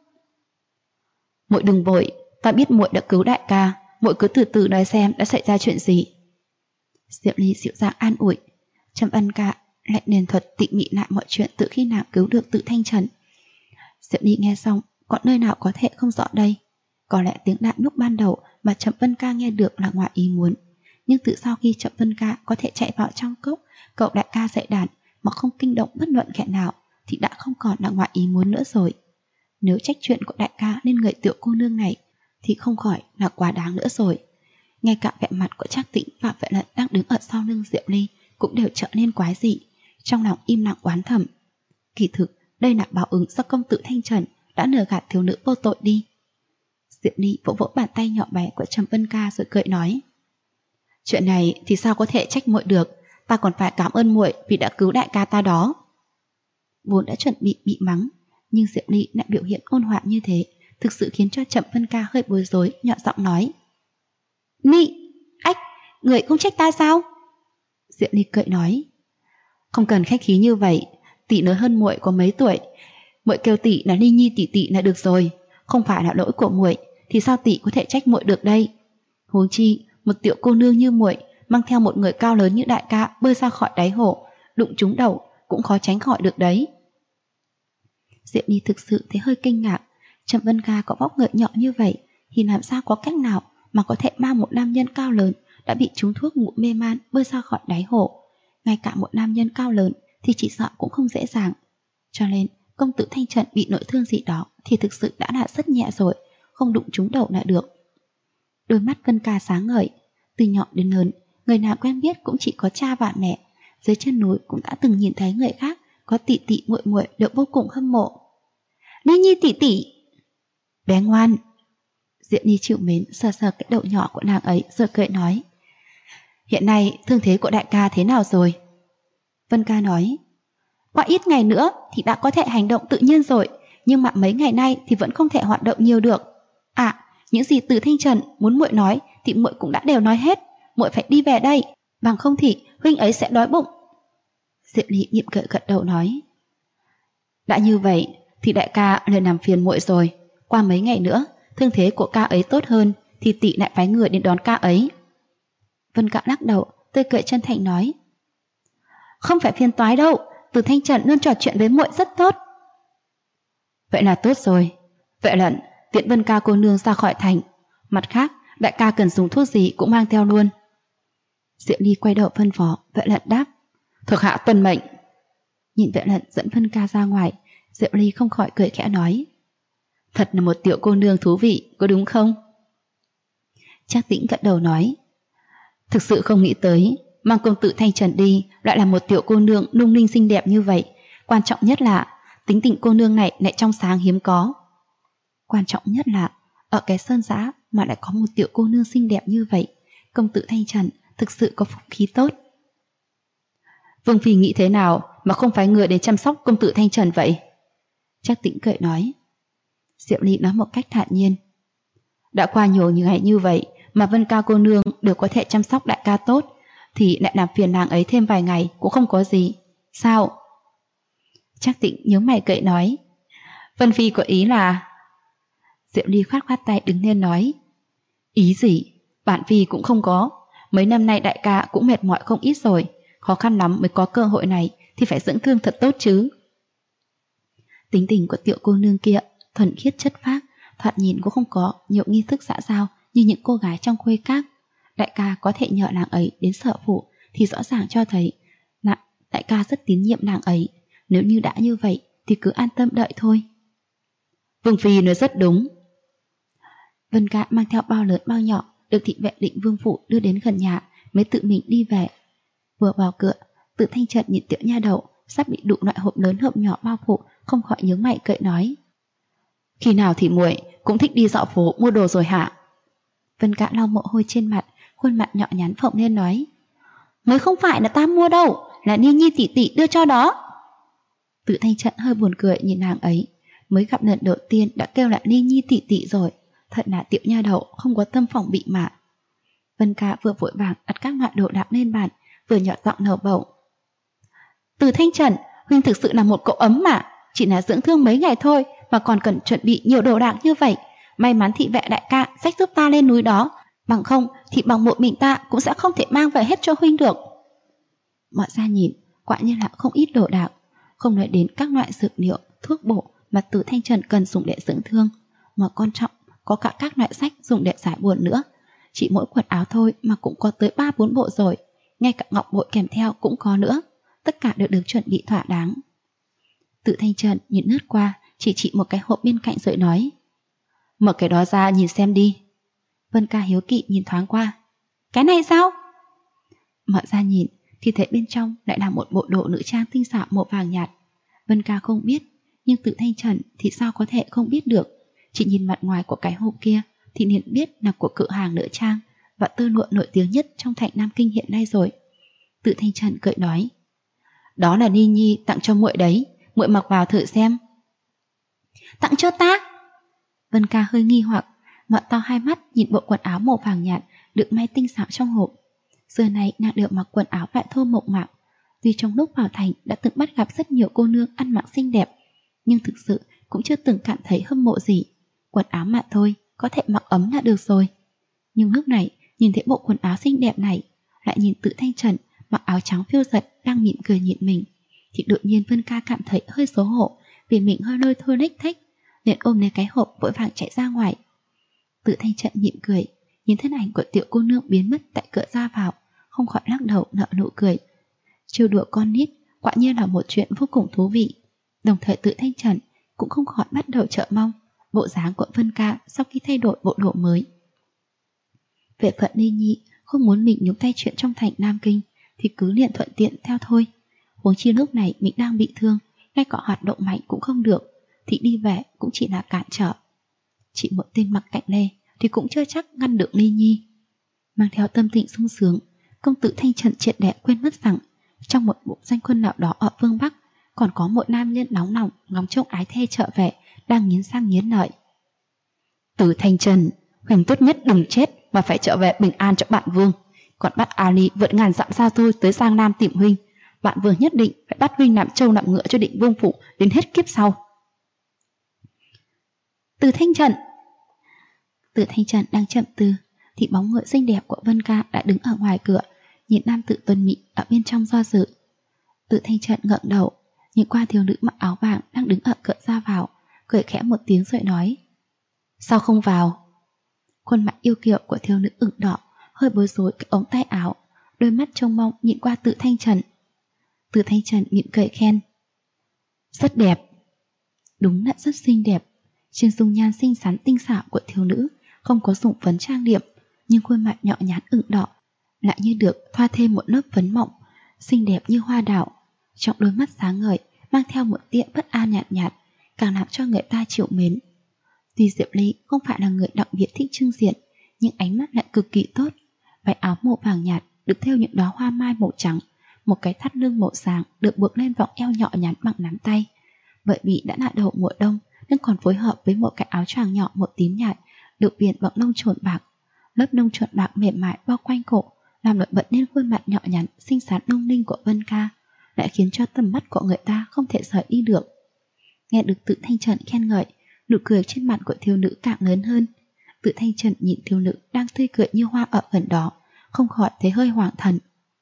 Muội đừng vội, ta biết muội đã cứu đại ca, muội cứ từ từ nói xem đã xảy ra chuyện gì. Diệp Ly dịu dàng an ủi. Trầm Vân Ca lại nền thuật tỉ mỉ lại mọi chuyện từ khi nàng cứu được Từ Thanh Trần. Diệp Ly nghe xong, còn nơi nào có thể không rõ đây. Có lẽ tiếng đạn lúc ban đầu mà Trầm Vân Ca nghe được là ngoài ý muốn, nhưng từ sau khi Trầm Vân Ca có thể chạy vào trong cốc cậu đại ca dạy đàn mà không kinh động bất luận kẻ nào thì đã không còn là ngoài ý muốn nữa rồi. Nếu trách chuyện của đại ca lên người tiểu cô nương này thì không khỏi là quá đáng nữa rồi. Ngay cả vẻ mặt của Trác Tĩnh và Vệ Lận đang đứng ở sau lưng Diệp Ly cũng đều trở nên quái dị, trong lòng im lặng oán thầm. Kỳ thực đây là báo ứng do công tử Thanh Trần đã lừa gạt thiếu nữ vô tội đi. Diệp Ly vỗ vỗ bàn tay nhỏ bé của Trầm Vân Ca rồi cười nói. Chuyện này thì sao có thể trách muội được, ta còn phải cảm ơn muội vì đã cứu đại ca ta đó. Vốn đã chuẩn bị mắng, nhưng Diệu Ly lại biểu hiện ôn hòa như thế, thực sự khiến cho Trầm Vân Ca hơi bối rối, nhỏ giọng nói: Nị, ách, người không trách ta sao? Diệu Ly cười nói: Không cần khách khí như vậy, tỷ lớn hơn muội có mấy tuổi, muội kêu tỷ là Ly Nhi tỷ tỷ là được rồi, không phải là lỗi của muội, thì sao tỷ có thể trách muội được đây? Huống chi, một tiểu cô nương như muội mang theo một người cao lớn như đại ca bơi ra khỏi đáy hồ, đụng trúng đầu cũng khó tránh khỏi được đấy. Diệu Ly thực sự thấy hơi kinh ngạc, Trầm Vân Ca có vóc người nhỏ như vậy thì làm sao có cách nào mà có thể mang một nam nhân cao lớn đã bị trúng thuốc ngủ mê man bơi ra khỏi đáy hồ. Ngay cả một nam nhân cao lớn thì chỉ sợ cũng không dễ dàng. Cho nên công tử Thanh Trần bị nội thương gì đó thì thực sự đã là rất nhẹ rồi, không đụng trúng đầu là được. Đôi mắt Vân Ca sáng ngời, từ nhỏ đến lớn, người nào quen biết cũng chỉ có cha và mẹ, dưới chân núi cũng đã từng nhìn thấy người khác có tỷ tỷ muội muội đều vô cùng hâm mộ. Ly Nhi tỷ tỷ, bé ngoan. Diệu Ly chịu mến sờ sờ cái đầu nhỏ của nàng ấy rồi cười nói: Hiện nay thương thế của đại ca thế nào rồi? Vân Ca nói: Qua ít ngày nữa thì đã có thể hành động tự nhiên rồi, nhưng mà mấy ngày nay thì vẫn không thể hoạt động nhiều được. À, những gì Từ Thanh Trần muốn muội nói thì muội cũng đã đều nói hết, muội phải đi về đây, bằng không thì huynh ấy sẽ đói bụng. Diệu Ly mỉm cười gật đầu nói: Đã như vậy thì đại ca liền làm phiền muội rồi, qua mấy ngày nữa thương thế của ca ấy tốt hơn thì tỷ lại phái người đến đón ca ấy. Vân Ca lắc đầu, tươi cười chân thành nói: Không phải phiền toái đâu, Từ Thanh Trần luôn trò chuyện với muội rất tốt. Vậy là tốt rồi, vậy lận tiện Vân Ca cô nương ra khỏi thành, mặt khác đại ca cần dùng thuốc gì cũng mang theo luôn. Diệu Ly quay đầu phân phó, Vệ Lận đáp: Thuộc hạ tuân mệnh. Nhìn Vệ Lận dẫn Vân Ca ra ngoài, Diệu Ly không khỏi cười khẽ nói: Thật là một tiểu cô nương thú vị, có đúng không? Trác Tĩnh gật đầu nói: Thực sự không nghĩ tới mang công tử Thanh Trần đi lại là một tiểu cô nương lung linh xinh đẹp như vậy. Quan trọng nhất là tính tình cô nương này lại trong sáng hiếm có. Quan trọng nhất là ở cái sơn giã mà lại có một tiểu cô nương xinh đẹp như vậy. Công tử Thanh Trần thực sự có phúc khí tốt. Vương phi nghĩ thế nào mà không phái người đến chăm sóc công tử Thanh Trần vậy? Trác Tĩnh cười nói. Diệu Ly nói một cách thản nhiên: Đã qua nhiều ngày như vậy mà Vân Ca cô nương đều có thể chăm sóc đại ca tốt, thì lại làm phiền nàng ấy thêm vài ngày cũng không có gì. Sao? Trác Tĩnh nhớ mày cười nói: Vân phi có ý là... Diệu Ly khoát khoát tay đứng lên nói: Ý gì? Bản phi cũng không có. Mấy năm nay đại ca cũng mệt mỏi không ít rồi, khó khăn lắm mới có cơ hội này thì phải dưỡng thương thật tốt chứ. Tính tình của tiểu cô nương kia thuần khiết chất phác, thoạt nhìn cũng không có nhiều nghi thức xã giao như những cô gái trong khuê các. Đại ca có thể nhờ nàng ấy đến sở phủ thì rõ ràng cho thấy đại ca rất tín nhiệm nàng ấy. Nếu như đã như vậy thì cứ an tâm đợi thôi. Vương phi nói rất đúng. Vân Ca mang theo bao lớn bao nhỏ được thị vệ Định Vương phủ đưa đến gần nhà mới tự mình đi về. Vừa vào cửa, Từ Thanh Trần nhìn tiểu nha đầu sắp bị đủ loại hộp lớn hộp nhỏ bao phủ, không khỏi nhướng mày cười nói: Khi nào thì muội cũng thích đi dạo phố mua đồ rồi hả? Vân Ca lau mồ hôi trên mặt, khuôn mặt nhỏ nhắn phồng lên nói: Mới không phải là ta mua đâu, là Ni Nhi tỷ tỷ đưa cho đó. Từ Thanh Trần hơi buồn cười nhìn nàng ấy, mới gặp lần đầu tiên đã kêu là Ni Nhi tỷ tỷ rồi, thật là tiểu nha đầu không có tâm phòng bị mà. Vân Ca vừa vội vàng đặt các loại đồ đạc lên bàn, vừa nhỏ giọng lầu bầu: Từ Thanh Trần, huynh thực sự là một cậu ấm mà, chỉ là dưỡng thương mấy ngày thôi mà còn cần chuẩn bị nhiều đồ đạc như vậy. May mắn thị vệ đại ca xách giúp ta lên núi đó, bằng không thì bằng một mình ta cũng sẽ không thể mang về hết cho huynh được. Mọi ra nhìn, quả nhiên là không ít đồ đạc, không nói đến các loại dược liệu, thuốc bổ mà Từ Thanh Trần cần dùng để dưỡng thương, mà quan trọng có cả các loại sách dùng để giải buồn nữa. Chỉ mỗi quần áo thôi mà cũng có tới 3-4 bộ rồi, ngay cả ngọc bội kèm theo cũng có nữa, tất cả đều được chuẩn bị thỏa đáng. Từ Thanh Trần nhìn lướt qua, chỉ một cái hộp bên cạnh rồi nói: Mở cái đó ra nhìn xem đi. Vân Ca hiếu kỳ nhìn thoáng qua: Cái này sao? Mở ra nhìn thì thấy bên trong lại là một bộ đồ nữ trang tinh xảo màu vàng nhạt. Vân Ca không biết, nhưng Từ Thanh Trần thì sao có thể không biết được. Chỉ nhìn mặt ngoài của cái hộp kia thì liền biết là của cửa hàng nữ trang, và tơ lụa nổi tiếng nhất trong thành Nam Kinh hiện nay rồi. Tự Thanh Trần cười nói, đó là Ni Nhi tặng cho muội đấy, muội mặc vào thử xem. Tặng cho ta? Vân Ca hơi nghi hoặc, mở to hai mắt nhìn bộ quần áo màu vàng nhạt được may tinh xảo trong hộp. Xưa nay nàng đều mặc quần áo vải thô mộc mạc. Tuy trong lúc vào thành đã từng bắt gặp rất nhiều cô nương ăn mặc xinh đẹp, nhưng thực sự cũng chưa từng cảm thấy hâm mộ gì. Quần áo mà thôi, có thể mặc ấm là được rồi. Nhưng lúc này nhìn thấy bộ quần áo xinh đẹp này, lại nhìn Tự Thanh Trần mặc áo trắng phiêu giật đang mỉm cười nhìn mình, thì đột nhiên Vân Ca cảm thấy hơi xấu hổ vì mình hơi lôi thôi lếch thếch, liền ôm lấy cái hộp vội vàng chạy ra ngoài. Tự Thanh Trần mỉm cười, nhìn thân ảnh của tiểu cô nương biến mất tại cửa ra vào, không khỏi lắc đầu nở nụ cười. Trêu đùa con nít quả nhiên là một chuyện vô cùng thú vị. Đồng thời Tự Thanh Trần cũng không khỏi bắt đầu chờ mong bộ dáng của Vân Ca sau khi thay đổi bộ đồ mới. Về phận Ni Nhi không muốn mình nhúng tay chuyện trong thành Nam Kinh thì cứ liền thuận tiện theo thôi. Huống chi lúc này mình đang bị thương, ngay cả hoạt động mạnh cũng không được, thì đi về cũng chỉ là cản trở. Chỉ một tên mặc cạnh Lê thì cũng chưa chắc ngăn được Ni Nhi. Mang theo tâm tình sung sướng, công tử Thanh Trần triệt để quên mất rằng trong một bộ danh quân nào đó ở phương Bắc còn có một nam nhân nóng lòng ngóng trông ái thê trở về đang nghiến răng nghiến lợi. Tử Thanh Trần, huynh tốt nhất đừng chết mà phải trở về bình an cho bạn Vương. Còn bắt Ali vượt ngàn dặm xa xôi tới Giang Nam tìm huynh, bạn Vương nhất định phải bắt huynh làm trâu làm ngựa cho Định Vương phủ đến hết kiếp sau. Tử Thanh Trần. Tử Thanh Trần đang chậm từ thì bóng người xinh đẹp của Vân Ca đã đứng ở ngoài cửa, nhìn nam tử tuấn mỹ ở bên trong do dự. Tử Thanh Trần ngẩng đầu, nhìn qua thiếu nữ mặc áo vàng đang đứng ở cửa ra vào, cười khẽ một tiếng rồi nói: Sao không vào? Khuôn mặt yêu kiều của thiếu nữ ửng đỏ, hơi bối rối cái ống tay áo, đôi mắt trông mong nhìn qua Tử Thanh Trần. Tử Thanh Trần mỉm cười khen: Rất đẹp. Đúng là rất xinh đẹp. Trên dung nhan xinh xắn tinh xảo của thiếu nữ không có dùng phấn trang điểm, nhưng khuôn mặt nhỏ nhắn ửng đỏ lại như được thoa thêm một lớp phấn mọng, xinh đẹp như hoa đào. Trong đôi mắt sáng ngời mang theo một tia bất an nhạt nhạt, càng làm cho người ta chịu mến. Tuy Diệp Ly không phải là người đặc biệt thích trưng diện, nhưng ánh mắt lại cực kỳ tốt. Váy áo màu vàng nhạt được thêu những đóa hoa mai màu trắng, một cái thắt lưng màu sáng được buộc lên vòng eo nhỏ nhắn bằng nắm tay. Bởi vì đã là đầu mùa đông nên còn phối hợp với một cái áo choàng nhỏ màu tím nhạt được viền bằng lông trồn bạc. Lớp lông trồn bạc mềm mại bao quanh cổ làm nổi bật lên khuôn mặt nhỏ nhắn xinh xắn lung linh của Vân Ca, lại khiến cho tầm mắt của người ta không thể rời đi được. Nghe được Tự Thanh Trần khen ngợi, nụ cười trên mặt của thiếu nữ càng lớn hơn. Tự Thanh Trần nhìn thiếu nữ đang tươi cười như hoa ở gần đó, không khỏi thấy hơi hoảng thần.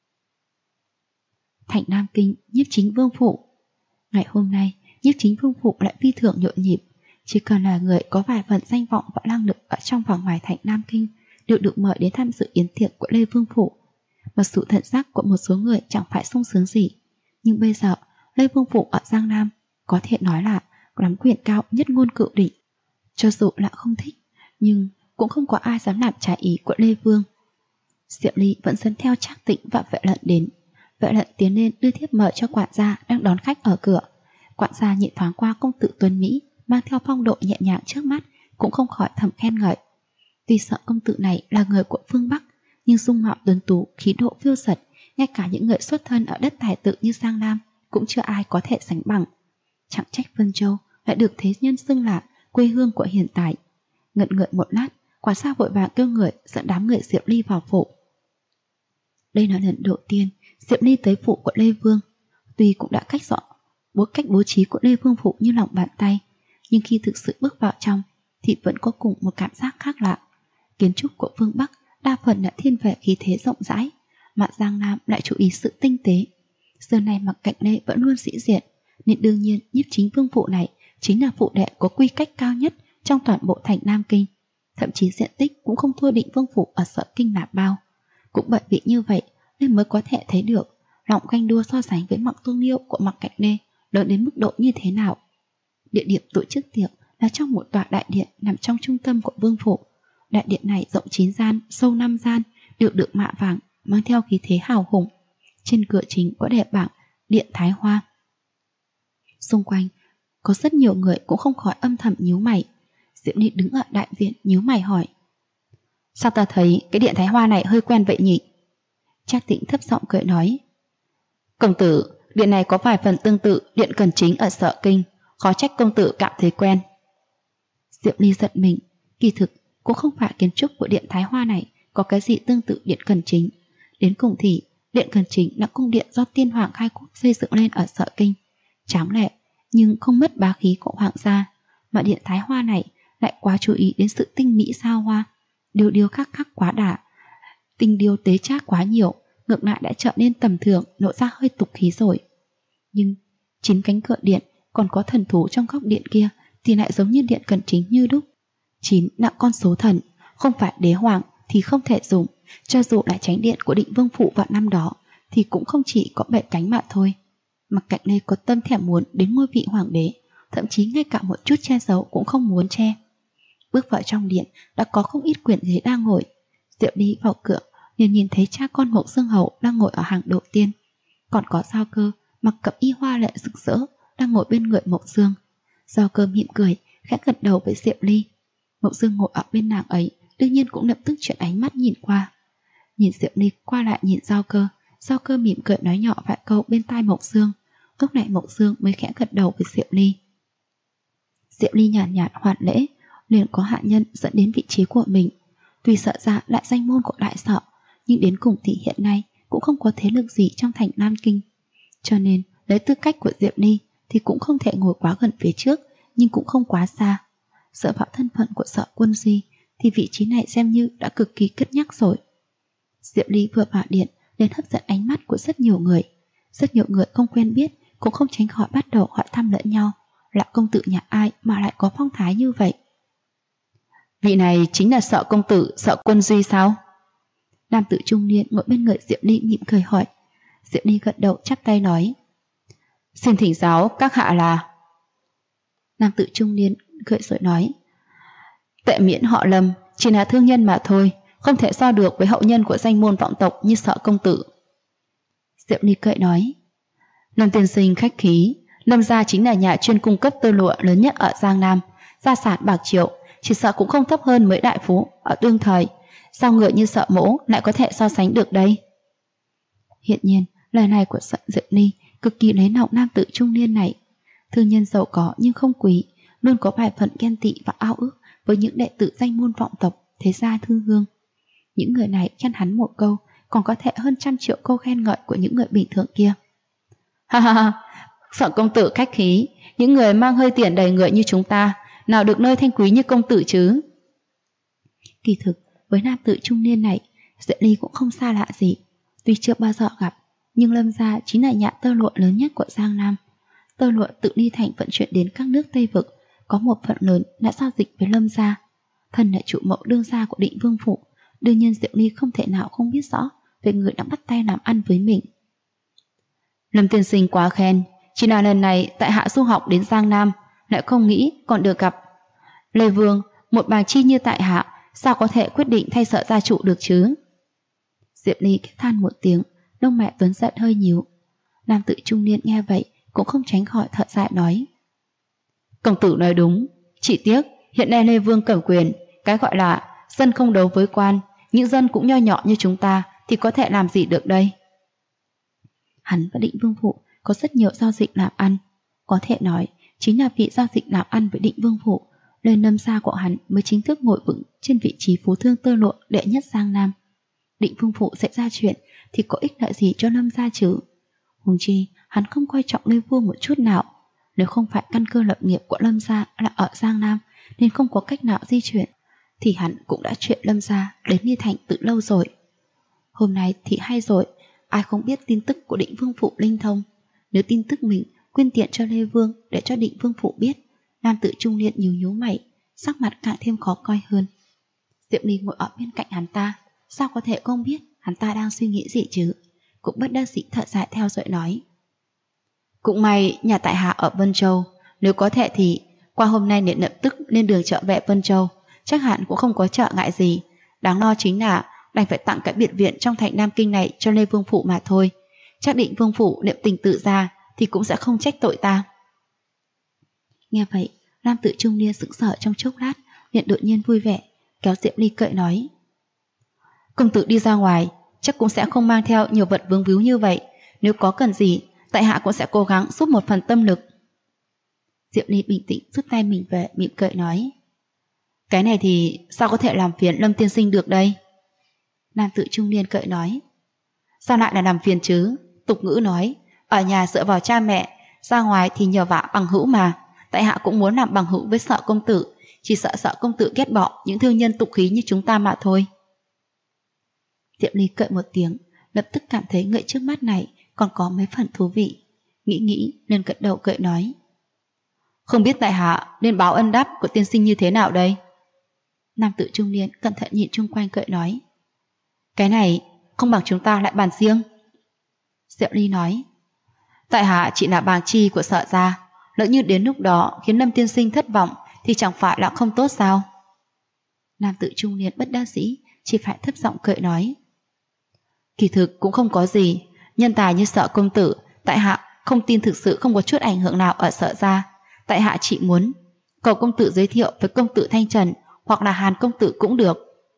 Thành Nam Kinh, Nhiếp Chính Vương phủ. Ngày hôm nay, Nhiếp Chính Vương phủ lại phi thường nhộn nhịp. Chỉ cần là người có vài phần danh vọng và năng lực ở trong và ngoài thành Nam Kinh đều được mời đến tham dự yến tiệc của Lê Vương phủ. Mặc dù thần sắc của một số người chẳng phải sung sướng gì, nhưng bây giờ Lê Vương phủ ở Giang Nam có thể nói là nắm quyền cao nhất ngôn cựu đỉnh. Cho dù là không thích, nhưng cũng không có ai dám làm trái ý của Lê Vương. Diệp Ly vẫn dẫn theo Trác Tĩnh và Vệ Lận đến. Vệ Lận tiến lên đưa thiếp mời cho quản gia đang đón khách ở cửa. Quản gia nhìn thoáng qua công tử tuấn mỹ mang theo phong độ nhẹ nhàng trước mắt, cũng không khỏi thầm khen ngợi. Tuy sợ công tử này là người của phương Bắc, nhưng dung mạo tuấn tú, khí độ phiêu dật, ngay cả những người xuất thân ở đất tài tự như Giang Nam cũng chưa ai có thể sánh bằng. Chẳng trách Vân Châu lại được thế nhân xưng là quê hương của hiện tại. Ngẩn ngợi một lát, quản gia vội vàng kêu người dẫn đám người Diệp Ly vào phủ. Đây là lần đầu tiên Diệp Ly tới phủ của Lê Vương. Tuy cũng đã cách bố trí của Lê Vương phủ như lòng bàn tay, nhưng khi thực sự bước vào trong thì vẫn có cùng một cảm giác khác lạ. Kiến trúc của phương Bắc đa phần đã thiên về khí thế rộng rãi, mà Giang Nam lại chú ý sự tinh tế. Xưa nay mặc cạnh Lê vẫn luôn sĩ diện, nên đương nhiên Nhiếp Chính Vương phủ này chính là phủ đệ có quy cách cao nhất trong toàn bộ thành Nam Kinh. Thậm chí diện tích cũng không thua Định Vương phủ ở Sở Kinh là bao. Cũng bởi vì như vậy nên mới có thể thấy được lòng ganh đua so sánh với Mặc Tương Liêu của Mặc Cạnh Lê lớn đến mức độ như thế nào. Địa điểm tổ chức tiệc là trong một tòa đại điện nằm trong trung tâm của Vương phủ. Đại điện này rộng 9 gian, sâu 5 gian, đều được mạ vàng, mang theo khí thế hào hùng. Trên cửa chính có đề bảng Điện Thái Hoa. Xung quanh có rất nhiều người cũng không khỏi âm thầm nhíu mày. Diệp Ly đứng ở đại viện nhíu mày hỏi: Sao ta thấy cái Điện Thái Hoa này hơi quen vậy nhỉ? Trác Tĩnh thấp giọng cười nói. Công tử, điện này có vài phần tương tự điện Cần Chính ở Sở Kinh, khó trách công tử cảm thấy quen. Diệp Ly giận mình, kỳ thực cũng không phải kiến trúc của Điện Thái Hoa này có cái gì tương tự điện Cần Chính. Đến cùng thì điện Cần Chính là cung điện do Tiên Hoàng khai quốc xây dựng lên ở Sở Kinh, tráng lệ nhưng không mất bá khí của hoàng gia, mà điện Thái Hoa này lại quá chú ý đến sự tinh mỹ sao hoa, điêu khắc quá đà, tinh điêu tế trác quá nhiều, ngược lại đã trở nên tầm thường, lộ ra hơi tục khí rồi. Nhưng 9 cánh cửa điện còn có thần thú trong góc điện kia thì lại giống như điện Cần Chính như đúc. 9 là con số thần, không phải đế hoàng thì không thể dùng, cho dù là chánh điện của Định Vương Phủ vào năm đó thì cũng không chỉ có 7 cánh mà thôi. Mặc cạnh đây có tâm thèm muốn đến ngôi vị hoàng đế, thậm chí ngay cả một chút che giấu cũng không muốn che. Bước vào trong điện đã có không ít quyền ghế đang ngồi. Diệu Ly vào cửa liền nhìn thấy cha con Mộng Dương Hầu đang ngồi ở hàng đầu tiên, còn có Giao Cơ mặc cẩm y hoa lệ rực rỡ đang ngồi bên người Mộng Dương. Giao Cơ mỉm cười khẽ gật đầu với Diệu Ly. Mộng Dương ngồi ở bên nàng ấy đương nhiên cũng lập tức chuyển ánh mắt nhìn qua. Nhìn Diệu Ly qua lại nhìn Giao Cơ mỉm cười nói nhỏ vài câu bên tai Mộng Dương. Lúc này Mộng Dương mới khẽ gật đầu với Diệu Ly. Diệu Ly nhàn nhạt hoàn lễ, liền có hạ nhân dẫn đến vị trí của mình. Tuy sợ ra lại danh môn của đại Sở, nhưng đến cùng thì hiện nay cũng không có thế lực gì trong thành Nam Kinh. Cho nên lấy tư cách của Diệu Ly thì cũng không thể ngồi quá gần phía trước, nhưng cũng không quá xa. Dựa vào thân phận của Sở Quân Duy thì vị trí này xem như đã cực kỳ cất nhắc rồi. Diệu Ly vừa vào điện nên hấp dẫn ánh mắt của rất nhiều người. Rất nhiều người không quen biết cũng không tránh khỏi bắt đầu hỏi thăm lẫn nhau, là công tử nhà ai mà lại có phong thái như vậy. Vị này chính là Sở công tử Sở Quân Duy sao? Nam tử trung niên ngồi bên người Diệu Ly mỉm cười hỏi. Diệu Ly gật đầu chắp tay nói. Xin thỉnh giáo các hạ là... Nam tử trung niên cười rồi nói. Tệ miễn họ Lâm, chỉ là thương nhân mà thôi, không thể so được với hậu nhân của danh môn vọng tộc như Sở công tử. Diệu Ly cười nói. Lâm tiên sinh khách khí, Lâm gia chính là nhà chuyên cung cấp tơ lụa lớn nhất ở Giang Nam, gia sản bạc triệu, chỉ sợ cũng không thấp hơn mấy đại phú ở đương thời. Sao người như Sở mỗ lại có thể so sánh được đây? Hiện nhiên, lời này của Diệu Ly cực kỳ lấy lòng nam tử trung niên này. Thương nhân giàu có nhưng không quý, luôn có vài phần ghen tị và ao ước với những đệ tử danh môn vọng tộc, thế gia thư hương. Những người này khen hắn một câu, còn có thể hơn 100 triệu câu khen ngợi của những người bình thường kia. Ha ha ha, Sở công tử khách khí, những người mang hơi tiền đầy người như chúng ta, nào được nơi thanh quý như công tử chứ? Kỳ thực, với nam tử trung niên này, Diệu Ly cũng không xa lạ gì. Tuy chưa bao giờ gặp, nhưng Lâm gia chính là nhà tơ lụa lớn nhất của Giang Nam. Tơ lụa tự Ly Thành vận chuyển đến các nước Tây Vực, có một phần lớn đã giao dịch với Lâm gia. Thân là chủ mẫu đương gia của Định Vương Phủ, đương nhiên Diệu Ly không thể nào không biết rõ về người đã bắt tay làm ăn với mình. Lâm tiên sinh quá khen, chỉ là lần này tại hạ du học đến Giang Nam, lại không nghĩ còn được gặp Lê Vương, một bàng chi như tại hạ, sao có thể quyết định thay Sở gia chủ được chứ? Diệp Ly than một tiếng, lông mày tuấn giận hơi nhíu. Nam tử trung niên nghe vậy cũng không tránh khỏi thở dài nói. Công tử nói đúng, chỉ tiếc hiện nay Lê Vương cầm quyền, cái gọi là dân không đấu với quan, những dân cũng nho nhỏ như chúng ta thì có thể làm gì được đây? Hắn và Định Vương Phủ có rất nhiều giao dịch làm ăn, có thể nói chính là vì giao dịch làm ăn với Định Vương Phủ nên Lâm gia của hắn mới chính thức ngồi vững trên vị trí phú thương tơ lụa đệ nhất Giang Nam. Định Vương Phủ xảy ra chuyện thì có ích lợi gì cho Lâm gia chứ? Huống chi hắn không coi trọng Lê Vương một chút nào. Nếu không phải căn cơ lập nghiệp của Lâm gia là ở Giang Nam nên không có cách nào di chuyển, thì hắn cũng đã chuyển Lâm gia đến Ly Thành từ lâu rồi. Hôm nay thì hay rồi, ai không biết tin tức của Định Vương Phủ linh thông. Nếu tin tức mình quyên tiện cho Lê Vương để cho Định Vương Phủ biết, nam tử trung niên nhíu mày, sắc mặt càng thêm khó coi hơn. Diệu Ly ngồi ở bên cạnh hắn ta, sao có thể không biết hắn ta đang suy nghĩ gì chứ? Cũng bất đắc dĩ thở dài theo rồi nói. Cũng may nhà tại hạ ở Vân Châu, nếu có thể thì qua hôm nay để lập tức lên đường trở về Vân Châu, chắc hẳn cũng không có trở ngại gì. Đáng lo chính là đành phải tặng cái biệt viện trong thành Nam Kinh này cho Lê Vương Phủ mà thôi. Chắc Định Vương Phủ niệm tình tự ra thì cũng sẽ không trách tội ta. Nghe vậy, nam tử trung niên sững sờ trong chốc lát, liền đột nhiên vui vẻ, kéo Diệp Ly cười nói. Công tử đi ra ngoài chắc cũng sẽ không mang theo nhiều vật vướng víu như vậy. Nếu có cần gì, tại hạ cũng sẽ cố gắng giúp một phần tâm lực. Diệu Ly bình tĩnh rút tay mình về, mỉm cười nói. Cái này thì sao có thể làm phiền Lâm tiên sinh được đây? Nam tử trung niên cười nói. Sao lại là làm phiền chứ? Tục ngữ nói, ở nhà dựa vào cha mẹ, ra ngoài thì nhờ vả bằng hữu mà. Tại hạ cũng muốn làm bằng hữu với Sở công tử, chỉ sợ công tử ghét bỏ những thương nhân tục khí như chúng ta mà thôi. Diệu Ly cười một tiếng, lập tức cảm thấy người trước mắt này còn có mấy phần thú vị. Nghĩ nên gật đầu cười nói. Không biết tại hạ nên báo ân đáp của tiên sinh như thế nào đây? Nam tử trung niên cẩn thận nhìn chung quanh cười nói. Cái này không bằng chúng ta lại bàn riêng. Diệu Ly nói. Tại hạ chỉ là bàng chi của Sở gia, lỡ như đến lúc đó khiến Lâm tiên sinh thất vọng thì chẳng phải là không tốt sao? Nam tử trung niên bất đắc dĩ chỉ phải thấp giọng cười nói. Kỳ thực cũng không có gì, nhân tài như Sở công tử, tại hạ không tin thực sự không có chút ảnh hưởng nào ở Sở gia. Tại hạ chỉ muốn cầu công tử giới thiệu với công tử Thanh Trần hoặc là Hàn công tử cũng được.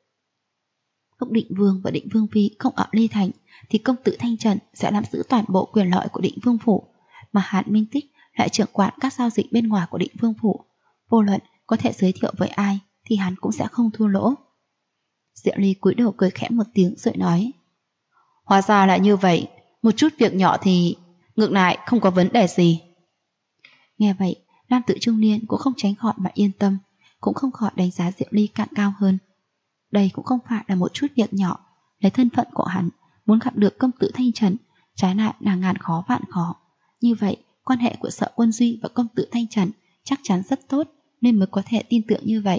Lúc Định Vương và Định Vương Phi không ở Ly Thành thì công tử Thanh Trần sẽ nắm giữ toàn bộ quyền lợi của Định Vương phủ, mà Hàn Minh Tích lại trưởng quản các giao dịch bên ngoài của Định Vương phủ. Vô luận có thể giới thiệu với ai thì hắn cũng sẽ không thua lỗ. Diệu Ly cúi đầu cười khẽ một tiếng rồi nói. Hóa ra là như vậy, một chút việc nhỏ thì ngược lại không có vấn đề gì. Nghe vậy, nam tử trung niên cũng không tránh khỏi mà yên tâm, cũng không khỏi đánh giá Diệu Ly càng cao hơn. Đây cũng không phải là một chút việc nhỏ, lấy thân phận của hắn, muốn gặp được công tử Thanh Trần, trái lại là ngàn khó vạn khó. Như vậy, quan hệ của Sở Quân Duy và công tử Thanh Trần chắc chắn rất tốt, nên mới có thể tin tưởng như vậy.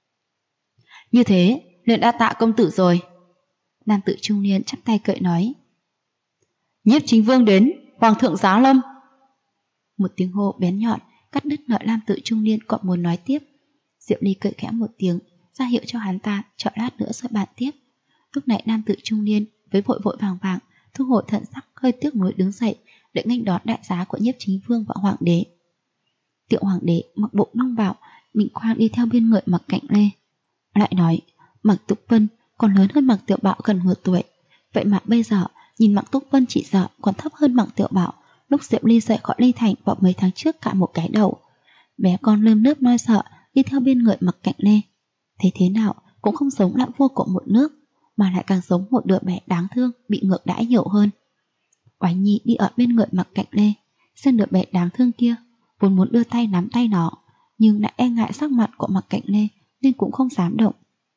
Như thế, liền đã tạ công tử rồi. Nam tử trung niên chắp tay cười nói. Nhiếp chính vương đến, hoàng thượng giá lâm. Một tiếng hô bén nhọn cắt đứt lời nam tử trung niên còn muốn nói tiếp. Diệu Ly cười khẽ một tiếng, ra hiệu cho hắn ta chờ lát nữa rồi bàn tiếp. Lúc này nam tử trung niên với vội vội vàng vàng thu hồi thần sắc hơi tiếc nuối đứng dậy để nghênh đón đại giá của nhiếp chính vương và hoàng đế. Tiểu hoàng đế mặc bộ long bào, mịn khoang đi theo bên người Mạc Cạnh Lê. Lại nói, Mạc Túc Vân còn lớn hơn Mạc Tiểu Bảo gần 1 tuổi, vậy mà bây giờ nhìn Mạc Túc Vân chỉ sợ còn thấp hơn Mạc Tiểu Bảo lúc Diệu Ly rời khỏi Ly Thành vào mấy tháng trước cả một cái đầu. Bé con lơm lớp nói sợ đi theo bên người Mạc Cạnh Lê. Thế thế nào cũng không giống lão vua của một nước, mà lại càng giống một đứa bé đáng thương bị ngược đãi nhiều hơn. Oánh Nhi đi ở bên người Mạc Cạnh Lê, xem đứa bé đáng thương kia, vốn muốn đưa tay nắm tay nó, nhưng lại e ngại sắc mặt của Mạc Cạnh Lê nên cũng không dám động.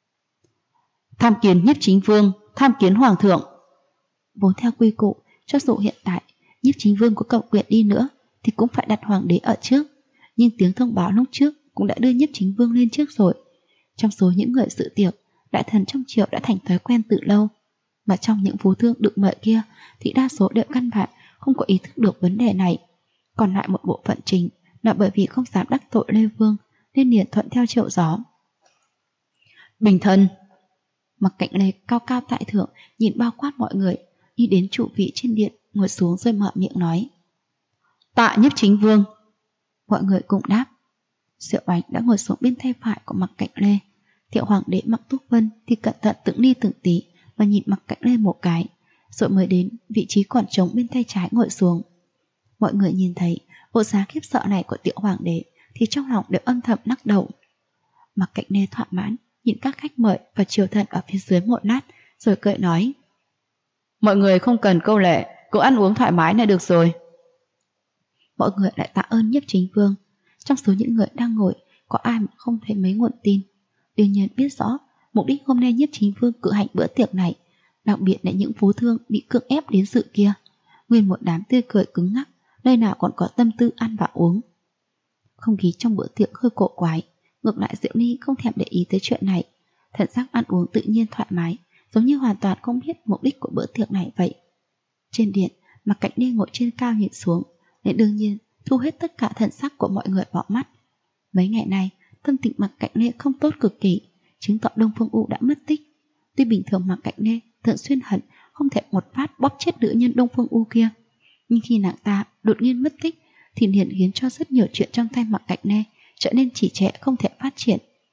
Tham kiến nhiếp chính vương, tham kiến hoàng thượng. Vốn theo quy củ, cho dù hiện tại nhiếp chính vương có cầm quyền đi nữa thì cũng phải đặt hoàng đế ở trước, nhưng tiếng thông báo lúc trước cũng đã đưa nhiếp chính vương lên trước rồi. Trong số những người dự tiệc, đại thần trong triều đã thành thói quen từ lâu, mà trong những phú thương được mời kia thì đa số đều căn bản không có ý thức được vấn đề này. Còn lại một bộ phận chính là bởi vì không dám đắc tội Lê Vương nên liền thuận theo triệu gió. Bình thân. Mạc Cạnh Lê cao cao tại thượng nhìn bao quát mọi người, đi đến chủ vị trên điện ngồi xuống rồi mở miệng nói. Tạ nhiếp chính vương. Mọi người cùng đáp. Diệu Oánh đã ngồi xuống bên tay phải của Mạc Cạnh Lê. Tiểu hoàng đế Mạc Túc Vân thì cẩn thận từng ly từng tí và nhìn Mạc Cạnh Lê một cái, rồi mới đến vị trí còn trống bên tay trái ngồi xuống. Mọi người nhìn thấy bộ dáng khiếp sợ này của tiểu hoàng đế thì trong lòng đều âm thầm lắc đầu. Mạc Cạnh Lê thỏa mãn nhìn các khách mời và triều thần ở phía dưới một lát, rồi cười nói. Mọi người không cần câu lệ, cứ ăn uống thoải mái là được rồi. Mọi người lại tạ ơn nhiếp chính vương. Trong số những người đang ngồi, có ai mà không thấy mấy nguồn tin. Đương nhiên biết rõ mục đích hôm nay nhiếp chính vương cử hành bữa tiệc này, đặc biệt là những phú thương bị cưỡng ép đến dự kia. Nguyên một đám tươi cười cứng ngắc, nơi nào còn có tâm tư ăn và uống. Không khí trong bữa tiệc hơi cổ quái, ngược lại Diệu Ly không thèm để ý tới chuyện này. Thần sắc ăn uống tự nhiên thoải mái, giống như hoàn toàn không biết mục đích của bữa tiệc này vậy. Trên điện, Mạc Cạnh Lê ngồi trên cao nhìn xuống, nên đương nhiên thu hết tất cả thần sắc của mọi người vào mắt. Mấy ngày nay, tâm tình Mạc Cạnh Lê không tốt cực kỳ, chứng tỏ Đông Phương U đã mất tích. Tuy bình thường Mạc Cạnh Lê thường xuyên hận không thể một phát bóp chết nữ nhân Đông Phương U kia, nhưng khi nàng ta đột nhiên mất tích thì liền khiến cho rất nhiều chuyện trong tay Mạc Cạnh Lê trở nên trì trệ không thể phát triển.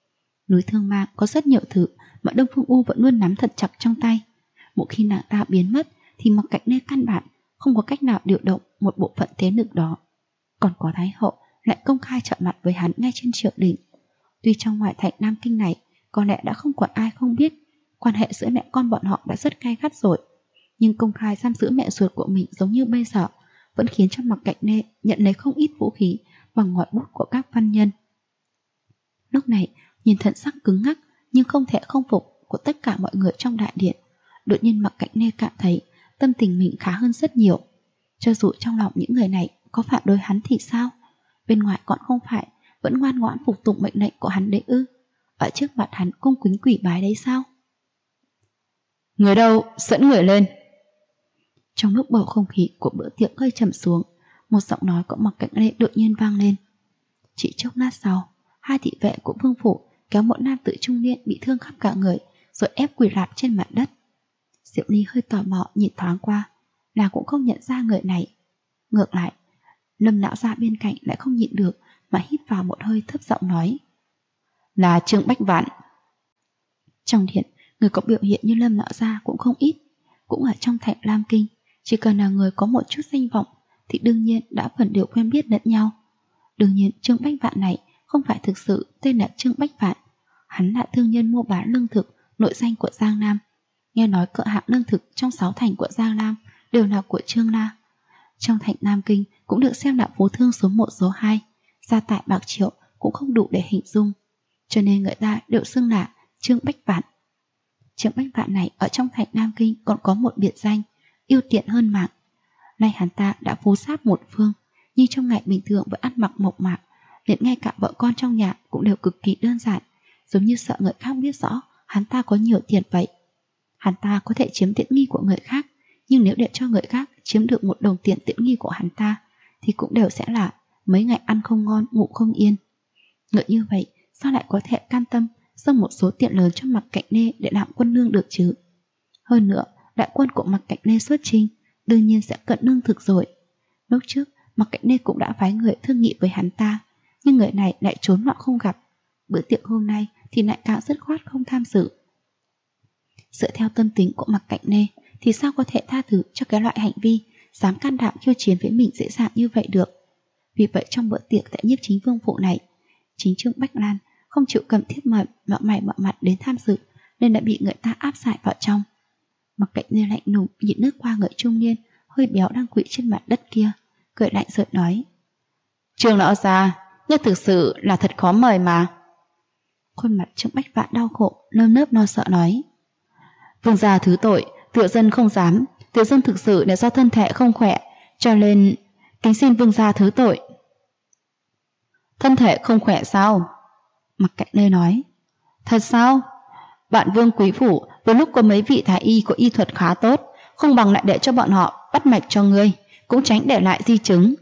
Núi Thương Mang có rất nhiều thứ mà Đông Phương U vẫn luôn nắm thật chặt trong tay. Một khi nàng ta biến mất thì Mặc Cạnh Nê căn bản không có cách nào điều động một bộ phận thế lực đó. Còn có Thái hậu lại công khai chạm mặt với hắn ngay trên triều đình. Tuy trong ngoại thành Nam Kinh này có lẽ đã không còn ai không biết quan hệ giữa mẹ con bọn họ đã rất gay gắt rồi, nhưng công khai giam giữ mẹ ruột của mình giống như bây giờ vẫn khiến cho Mặc Cạnh Nê nhận lấy không ít vũ khí bằng ngòi bút của các văn nhân. Lúc này nhìn thần sắc cứng ngắc nhưng không thể không phục của tất cả mọi người trong đại điện, đột nhiên Mặc Cạnh Nê cảm thấy tâm tình mình khá hơn rất nhiều. Cho dù trong lòng những người này có phản đối hắn thì sao, bên ngoài còn không phải vẫn ngoan ngoãn phục tùng mệnh lệnh của hắn đấy ư? Ở trước mặt hắn cung kính quỳ bái đấy sao? Người đâu, dẫn người lên. Trong lúc bầu không khí của bữa tiệc hơi trầm xuống, một giọng nói của Mặc Cạnh Nê đột nhiên vang lên. Chỉ chốc lát sau, hai thị vệ của vương phủ kéo một nam tử trung niên bị thương khắp cả người rồi ép quỳ rạp trên mặt đất. Diệu Ly hơi tò mò nhìn thoáng qua, nàng cũng không nhận ra người này. Ngược lại, Lâm lão gia bên cạnh lại không nhịn được mà hít vào một hơi thấp giọng nói: là Trương Bách Vạn. Trong điện, người có biểu hiện như Lâm lão gia cũng không ít. Cũng ở trong thành Lam Kinh, chỉ cần là người có một chút danh vọng thì đương nhiên đã phần đều quen biết lẫn nhau. Đương nhiên Trương Bách Vạn này không phải thực sự tên là Trương Bách Vạn. Hắn là thương nhân mua bán lương thực nội danh của Giang Nam. Nghe nói cửa hạng lương thực trong 6 thành của Giang Nam đều là của Trương La. Trong thành Nam Kinh cũng được xem là phú thương số 1 số 2, gia tài bạc triệu cũng không đủ để hình dung, cho nên người ta đều xưng là Trương Bách Vạn. Trương Bách Vạn này ở trong thành Nam Kinh còn có một biệt danh yêu tiện hơn mạng. Nay hắn ta đã phú sát một phương, nhưng trong ngày bình thường vẫn ăn mặc mộc mạc, liền ngay cả vợ con trong nhà cũng đều cực kỳ đơn giản, giống như sợ người khác biết rõ hắn ta có nhiều tiền vậy. Hắn ta có thể chiếm tiện nghi của người khác, nhưng nếu để cho người khác chiếm được một đồng tiền tiện nghi của hắn ta thì cũng đều sẽ là mấy ngày ăn không ngon ngủ không yên. Ngợi như vậy sao lại có thể cam tâm dâng một số tiền lớn cho Mặc Cạnh Nê để làm quân lương được chứ? Hơn nữa, đại quân của Mặc Cạnh Nê xuất chinh đương nhiên sẽ cận lương thực rồi. Lúc trước Mặc Cạnh Nê cũng đã phái người thương nghị với hắn ta, nhưng người này lại trốn loạn không gặp. Bữa tiệc hôm nay thì lại càng dứt khoát không tham dự. Dựa theo tâm tính của Mặc Cạnh Nê thì sao có thể tha thứ cho cái loại hành vi dám can đảm khiêu chiến với mình dễ dàng như vậy được. Vì vậy trong bữa tiệc tại Nhiếp Chính Vương phủ này, chính Trương Bách Lan không chịu cầm thiết mời mợ mày mợ mặt đến tham dự nên đã bị người ta áp giải vào trong. Mặc Cạnh Nê lạnh lùng nhìn nước qua người trung niên hơi béo đang quỵ trên mặt đất kia, cười lạnh rợn nói: Trương lão gia, ngươi thực sự là thật khó mời mà. Khuôn mặt Trương Bách Vạn đau khổ, nơm nớp lo sợ nói: Vương gia thứ tội, tiểu dân không dám, tiểu dân thực sự là do thân thể không khỏe, cho nên kính xin vương gia thứ tội. Thân thể không khỏe sao? Mặc Cạnh Nê nói: Thật sao? Bạn Vương quý phủ với lúc có mấy vị thái y có y thuật khá tốt, không bằng lại để cho bọn họ bắt mạch cho ngươi, cũng tránh để lại di chứng.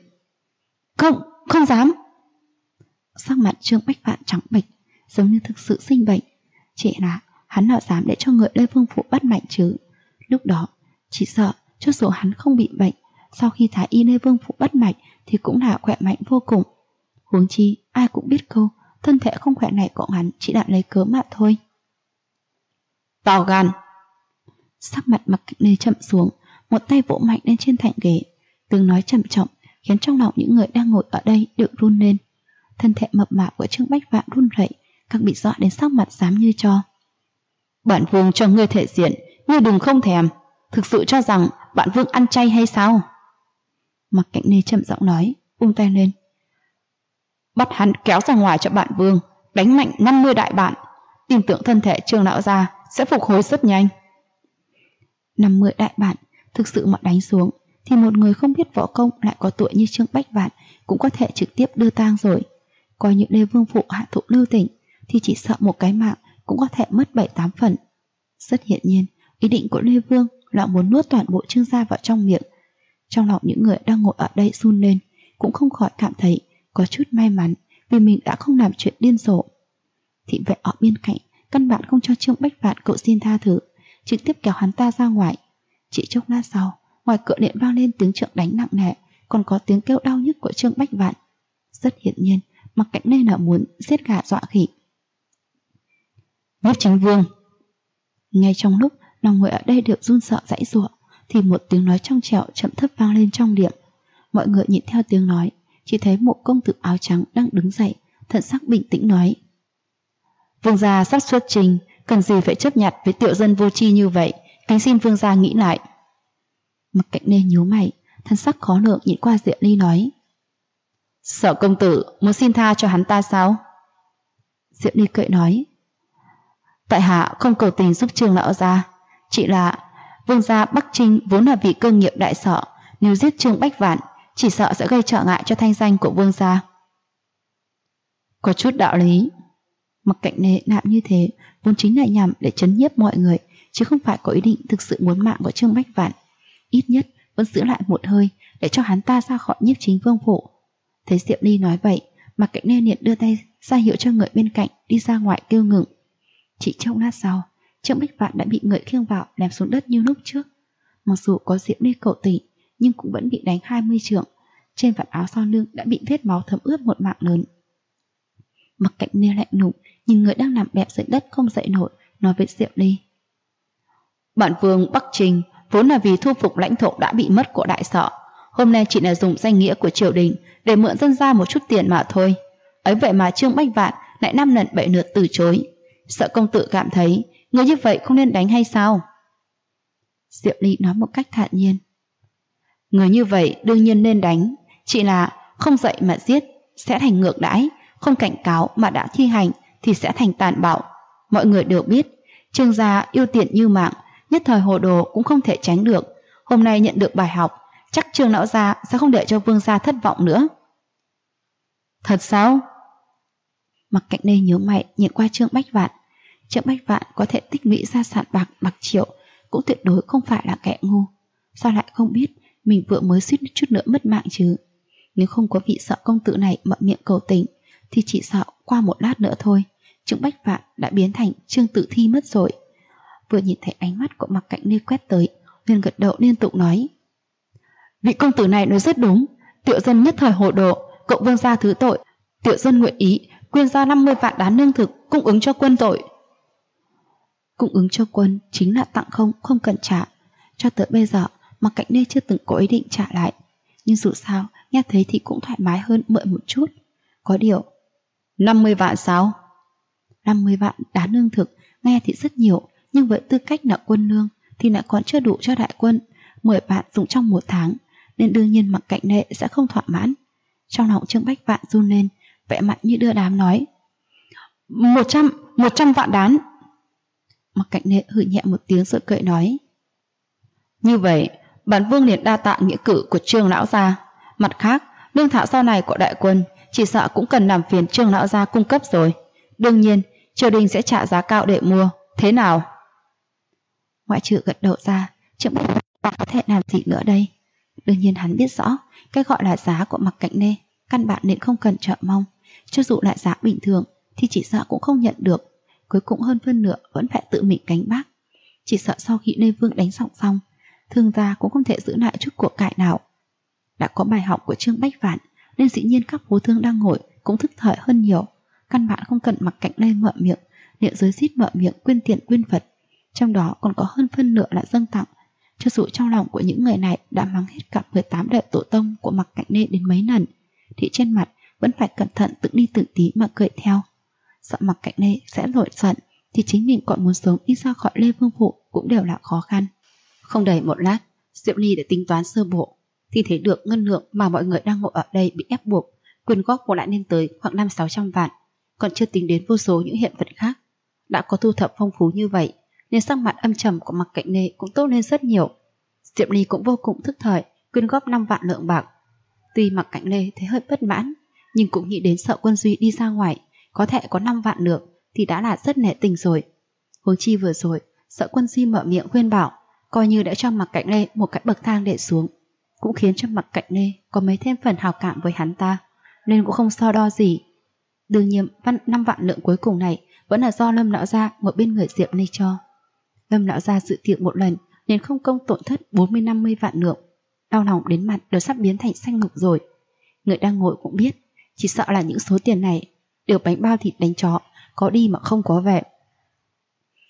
Không dám. Sắc mặt Trương Bách Vạn trắng bệch, giống như thực sự sinh bệnh. Chỉ là hắn nào dám để cho người Lê Vương phủ bắt mạch chứ? Lúc đó chỉ sợ cho dù hắn không bị bệnh, sau khi thái y Lê Vương phủ bắt mạch thì cũng là khỏe mạnh vô cùng. Huống chi ai cũng biết câu thân thể không khỏe này của hắn chỉ đã lấy cớ mà thôi. To gan. Sắc mặt Mặc Cạnh Nê chậm xuống, một tay vỗ mạnh lên trên thành ghế, tiếng nói trầm trọng khiến trong lòng những người đang ngồi ở đây đều run lên. Thân thể mập mạp của Trương Bách Vạn run rẩy, càng bị dọa đến sắc mặt xám như tro. Bản Vương cho ngươi thể diện, ngươi đừng không thèm. Thực sự cho rằng bản Vương ăn chay hay sao? Mặc Cạnh Nê chậm giọng nói, vung tay lên: Bắt hắn kéo ra ngoài cho bản Vương, đánh mạnh 50 đại bạn. Tin tưởng thân thể Trương lão gia sẽ phục hồi rất nhanh. 50 đại bạn thực sự mà đánh xuống thì một người không biết võ công lại có tuổi như Trương Bách Vạn cũng có thể trực tiếp đưa tang rồi. Coi như Lê Vương phụ hạ thụ lưu tình thì chỉ sợ một cái mạng cũng có thể mất 7-8 phần. Rất hiển nhiên, ý định của Lê Vương là muốn nuốt toàn bộ Trương gia vào trong miệng. Trong lòng những người đang ngồi ở đây run lên, cũng không khỏi cảm thấy có chút may mắn vì mình đã không làm chuyện điên rồ. Thị vệ ở bên cạnh căn bản không cho Trương Bách Vạn cậu xin tha thứ, trực tiếp kéo hắn ta ra ngoài. Chỉ chốc lát sau, ngoài cửa điện vang lên tiếng trượng đánh nặng nề, còn có tiếng kêu đau nhức của Trương Bách Vạn. Rất hiển nhiên, Mặc Cạnh Nê là muốn giết gà dọa khỉ. Nhiếp Chính Vương. Ngay trong lúc lòng người ở đây đều run sợ giãy giụa, thì một tiếng nói trong trẻo chậm thấp vang lên trong điện. Mọi người nhìn theo tiếng nói, chỉ thấy một công tử áo trắng đang đứng dậy, thần sắc bình tĩnh nói: Vương gia sắp xuất trình, cần gì phải chấp nhặt với tiểu dân vô tri như vậy, kính xin vương gia nghĩ lại. Mặc Cạnh Nê nhíu mày, thân sắc khó lường nhìn qua Diệp Ly nói: Sở công tử muốn xin tha cho hắn ta sao? Diệp Ly cười nói: Tại hạ không cầu tình giúp Trương lão gia, chỉ là vương gia Bắc Trinh vốn là vị cơ nghiệp đại sở, nếu giết Trương Bách Vạn chỉ sợ sẽ gây trở ngại cho thanh danh của vương gia. Có chút đạo lý. Mặc Cạnh Nê làm như thế vốn chính là nhằm để trấn nhiếp mọi người, chứ không phải có ý định thực sự muốn mạng của Trương Bách Vạn. Ít nhất vẫn giữ lại một hơi để cho hắn ta ra khỏi Nhiếp Chính Vương phủ. Thấy Diệp Ly nói vậy, Mặc Cạnh Nê liền đưa tay ra hiệu cho người bên cạnh đi ra ngoài kêu ngừng. Chỉ trong lát sau, Trương Bách Vạn đã bị người khiêng vào ném xuống đất như lúc trước. Mặc dù có Diệp Ly cầu tình, nhưng cũng vẫn bị đánh 20 trượng. Trên vạt áo sau lưng đã bị vết máu thấm ướt một mảng lớn. Mặc Cạnh Nê lạnh lùng nhìn người đang nằm bẹp dưới đất không dậy nổi, nói với Diệp Ly: Bản vương Bắc Trình vốn là vì thu phục lãnh thổ đã bị mất của đại sở, hôm nay chỉ là dùng danh nghĩa của triều đình để mượn dân ra một chút tiền mà thôi. Ấy vậy mà Trương Bách Vạn lại 5 lần 7 lượt từ chối. Sợ công tử cảm thấy người như vậy không nên đánh hay sao? Diệp Ly nói một cách thản nhiên: Người như vậy đương nhiên nên đánh, chỉ là không dạy mà giết sẽ thành ngược đãi, không cảnh cáo mà đã thi hành thì sẽ thành tàn bạo. Mọi người đều biết Trương gia yêu tiền như mạng, nhất thời hồ đồ cũng không thể tránh được. Hôm nay nhận được bài học, chắc Trương lão gia sẽ không để cho vương gia thất vọng nữa. Thật sao? Mặc Cạnh Nê nhớ mày nhìn qua Trương Bách Vạn. Trương Bách Vạn có thể tích lũy gia sản bạc triệu, cũng tuyệt đối không phải là kẻ ngu. Sao lại không biết mình vừa mới suýt chút nữa mất mạng chứ? Nếu không có vị Sợ công tử này mở miệng cầu tình, thì chỉ sợ qua một lát nữa thôi Trương Bách Vạn đã biến thành Trương Tử Thi mất rồi. Vừa nhìn thấy ánh mắt của Mặc Cạnh Nê quét tới, liền gật đầu liên tục nói: Vị công tử này nói rất đúng, tiểu dân nhất thời hồ đồ, cậu vương gia thứ tội, tiểu dân nguyện ý quyên ra 50 vạn đán lương thực cung ứng cho quân tội. Cung ứng cho quân chính là tặng không cần trả. Cho tới bây giờ Mặc Cạnh Nê chưa từng có ý định trả lại, nhưng dù sao nghe thấy thì cũng thoải mái hơn mượn một chút. Có điều 50 vạn sao? 50 vạn đán lương thực nghe thì rất nhiều, nhưng với tư cách là quân lương thì lại còn chưa đủ cho đại quân 10 vạn dùng trong một tháng, nên đương nhiên Mặc Cạnh Nê sẽ không thỏa mãn. Trong lòng Trương Bách Vạn run lên, vẻ mặt như đưa đám nói: 100 vạn đán. Mặc Cạnh Nê hừ nhẹ một tiếng rồi cười nói: Như vậy bản vương liền đa tạ nghĩa cử của Trương lão gia. Mặt khác, lương thảo sau này của đại quân chỉ sợ cũng cần làm phiền Trương lão gia cung cấp rồi. Đương nhiên triều đình sẽ trả giá cao để mua, thế nào? Ngoại trừ gật đầu ra, Trương Bách Vạn có thể làm gì nữa đây? Đương nhiên hắn biết rõ cái gọi là giá của Mặc Cạnh Nê căn bản nên không cần chờ mong. Cho dù là giá bình thường thì chỉ sợ cũng không nhận được, cuối cùng hơn phân nửa vẫn phải tự mình gánh vác. Chỉ sợ sau khi Lê Vương đánh xong, thương gia cũng không thể giữ lại chút của cải nào. Đã có bài học của Trương Bách Vạn, nên dĩ nhiên các phú thương đang ngồi cũng thức thời hơn nhiều. Căn bản không cần Mặc Cạnh Nê mở miệng, liệu giới xít mở miệng quyên tiền quyên vật, trong đó còn có hơn phân nửa là dâng tặng. Cho dù trong lòng của những người này đã mắng hết cả 18 đời tổ tông của Mặc Cạnh Nê đến mấy lần, thì trên mặt vẫn phải cẩn thận từng ly từng tí mà cười theo. Sợ Mặc Cạnh Nê sẽ nổi giận, thì chính mình còn muốn sớm đi ra khỏi Lê Vương phủ cũng đều là khó khăn. Không đầy một lát, Diệp Ly đã tính toán sơ bộ, thì thấy được ngân lượng mà mọi người đang ngồi ở đây bị ép buộc quyên góp cũng đã lên tới khoảng 500-600 vạn, còn chưa tính đến vô số những hiện vật khác. Đã có thu thập phong phú như vậy, nên sắc mặt âm trầm của Mặc Cạnh Nê cũng tốt lên rất nhiều. Diệp Ly cũng vô cùng thức thời quyên góp 5 vạn lượng bạc. Tuy Mặc Cạnh Nê thấy hơi bất mãn, nhưng cũng nghĩ đến Sợ Quân Duy đi ra ngoài có thể có 5 vạn lượng thì đã là rất nể tình rồi. Huống chi vừa rồi Sợ Quân Duy mở miệng khuyên bảo, coi như đã cho Mặc Cạnh Nê một cái bậc thang để xuống, cũng khiến cho Mặc Cạnh Nê có mấy thêm phần hào cảm với hắn ta, nên cũng không so đo gì. Đương nhiên 5 vạn lượng cuối cùng này vẫn là do Lâm lão gia một bên người Diệp Ly cho. Lâm lão gia dự tiệc một lần nên không công tổn thất 40-50 vạn lượng, đau lòng đến mặt đều sắp biến thành xanh ngục rồi. Người đang ngồi cũng biết, chỉ sợ là những số tiền này đều bánh bao thịt đánh chó, có đi mà không có về.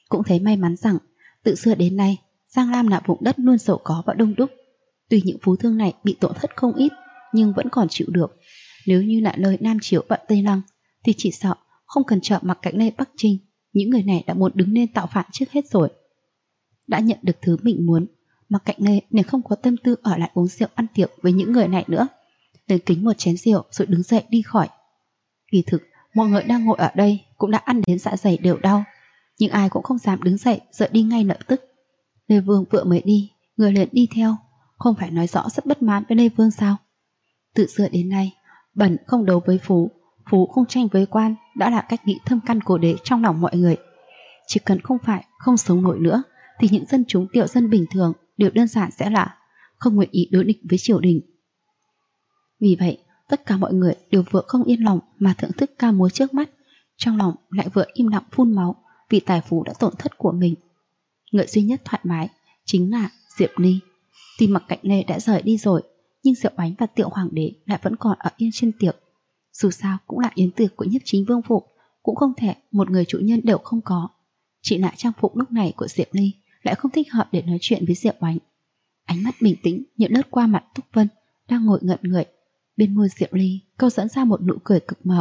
Cũng thấy may mắn rằng từ xưa đến nay Giang Lam là vùng đất luôn giàu có và đông đúc. Tuy những phú thương này bị tổn thất không ít nhưng vẫn còn chịu được. Nếu như là nơi Nam Chiếu và Tây Lăng thì chỉ sợ không cần chờ Mặc Cảnh Lê Bắc Trinh, những người này đã muốn đứng lên tạo phản trước hết rồi. Đã nhận được thứ mình muốn, Mặc Cảnh Lê nên không có tâm tư ở lại uống rượu ăn tiệc với những người này nữa. Lên kính một chén rượu rồi đứng dậy đi khỏi. Kỳ thực mọi người đang ngồi ở đây cũng đã ăn đến dạ dày đều đau, nhưng ai cũng không dám đứng dậy rời đi ngay lập tức. Lê Vương vừa mới đi, người liền đi theo, không phải nói rõ rất bất mãn với Lê Vương sao? Từ xưa đến nay, bẩn không đấu với phú, phú không tranh với quan đã là cách nghĩ thâm căn cố đế trong lòng mọi người. Chỉ cần không phải không sống nổi nữa thì những dân chúng tiểu dân bình thường đều đơn giản sẽ là không nguyện ý đối địch với triều đình. Vì vậy, tất cả mọi người đều vừa không yên lòng mà thưởng thức ca múa trước mắt, trong lòng lại vừa im lặng phun máu vì tài phú đã tổn thất của mình. Người duy nhất thoải mái chính là Diệp Ly. Tuy Mặc Cảnh Lê đã rời đi rồi, nhưng Diệu Ánh và Tiểu Hoàng đế lại vẫn còn ở yên trên tiệc. Dù sao cũng là yến tiệc của Nhiếp Chính Vương phủ, cũng không thể một người chủ nhân đều không có. Chỉ là trang phục lúc này của Diệp Ly lại không thích hợp để nói chuyện với Diệu Ánh. Ánh mắt bình tĩnh nhận lướt qua mặt Túc Vân đang ngồi ngẩn người. Bên môi Diệu Ly câu dẫn ra một nụ cười cực mờ.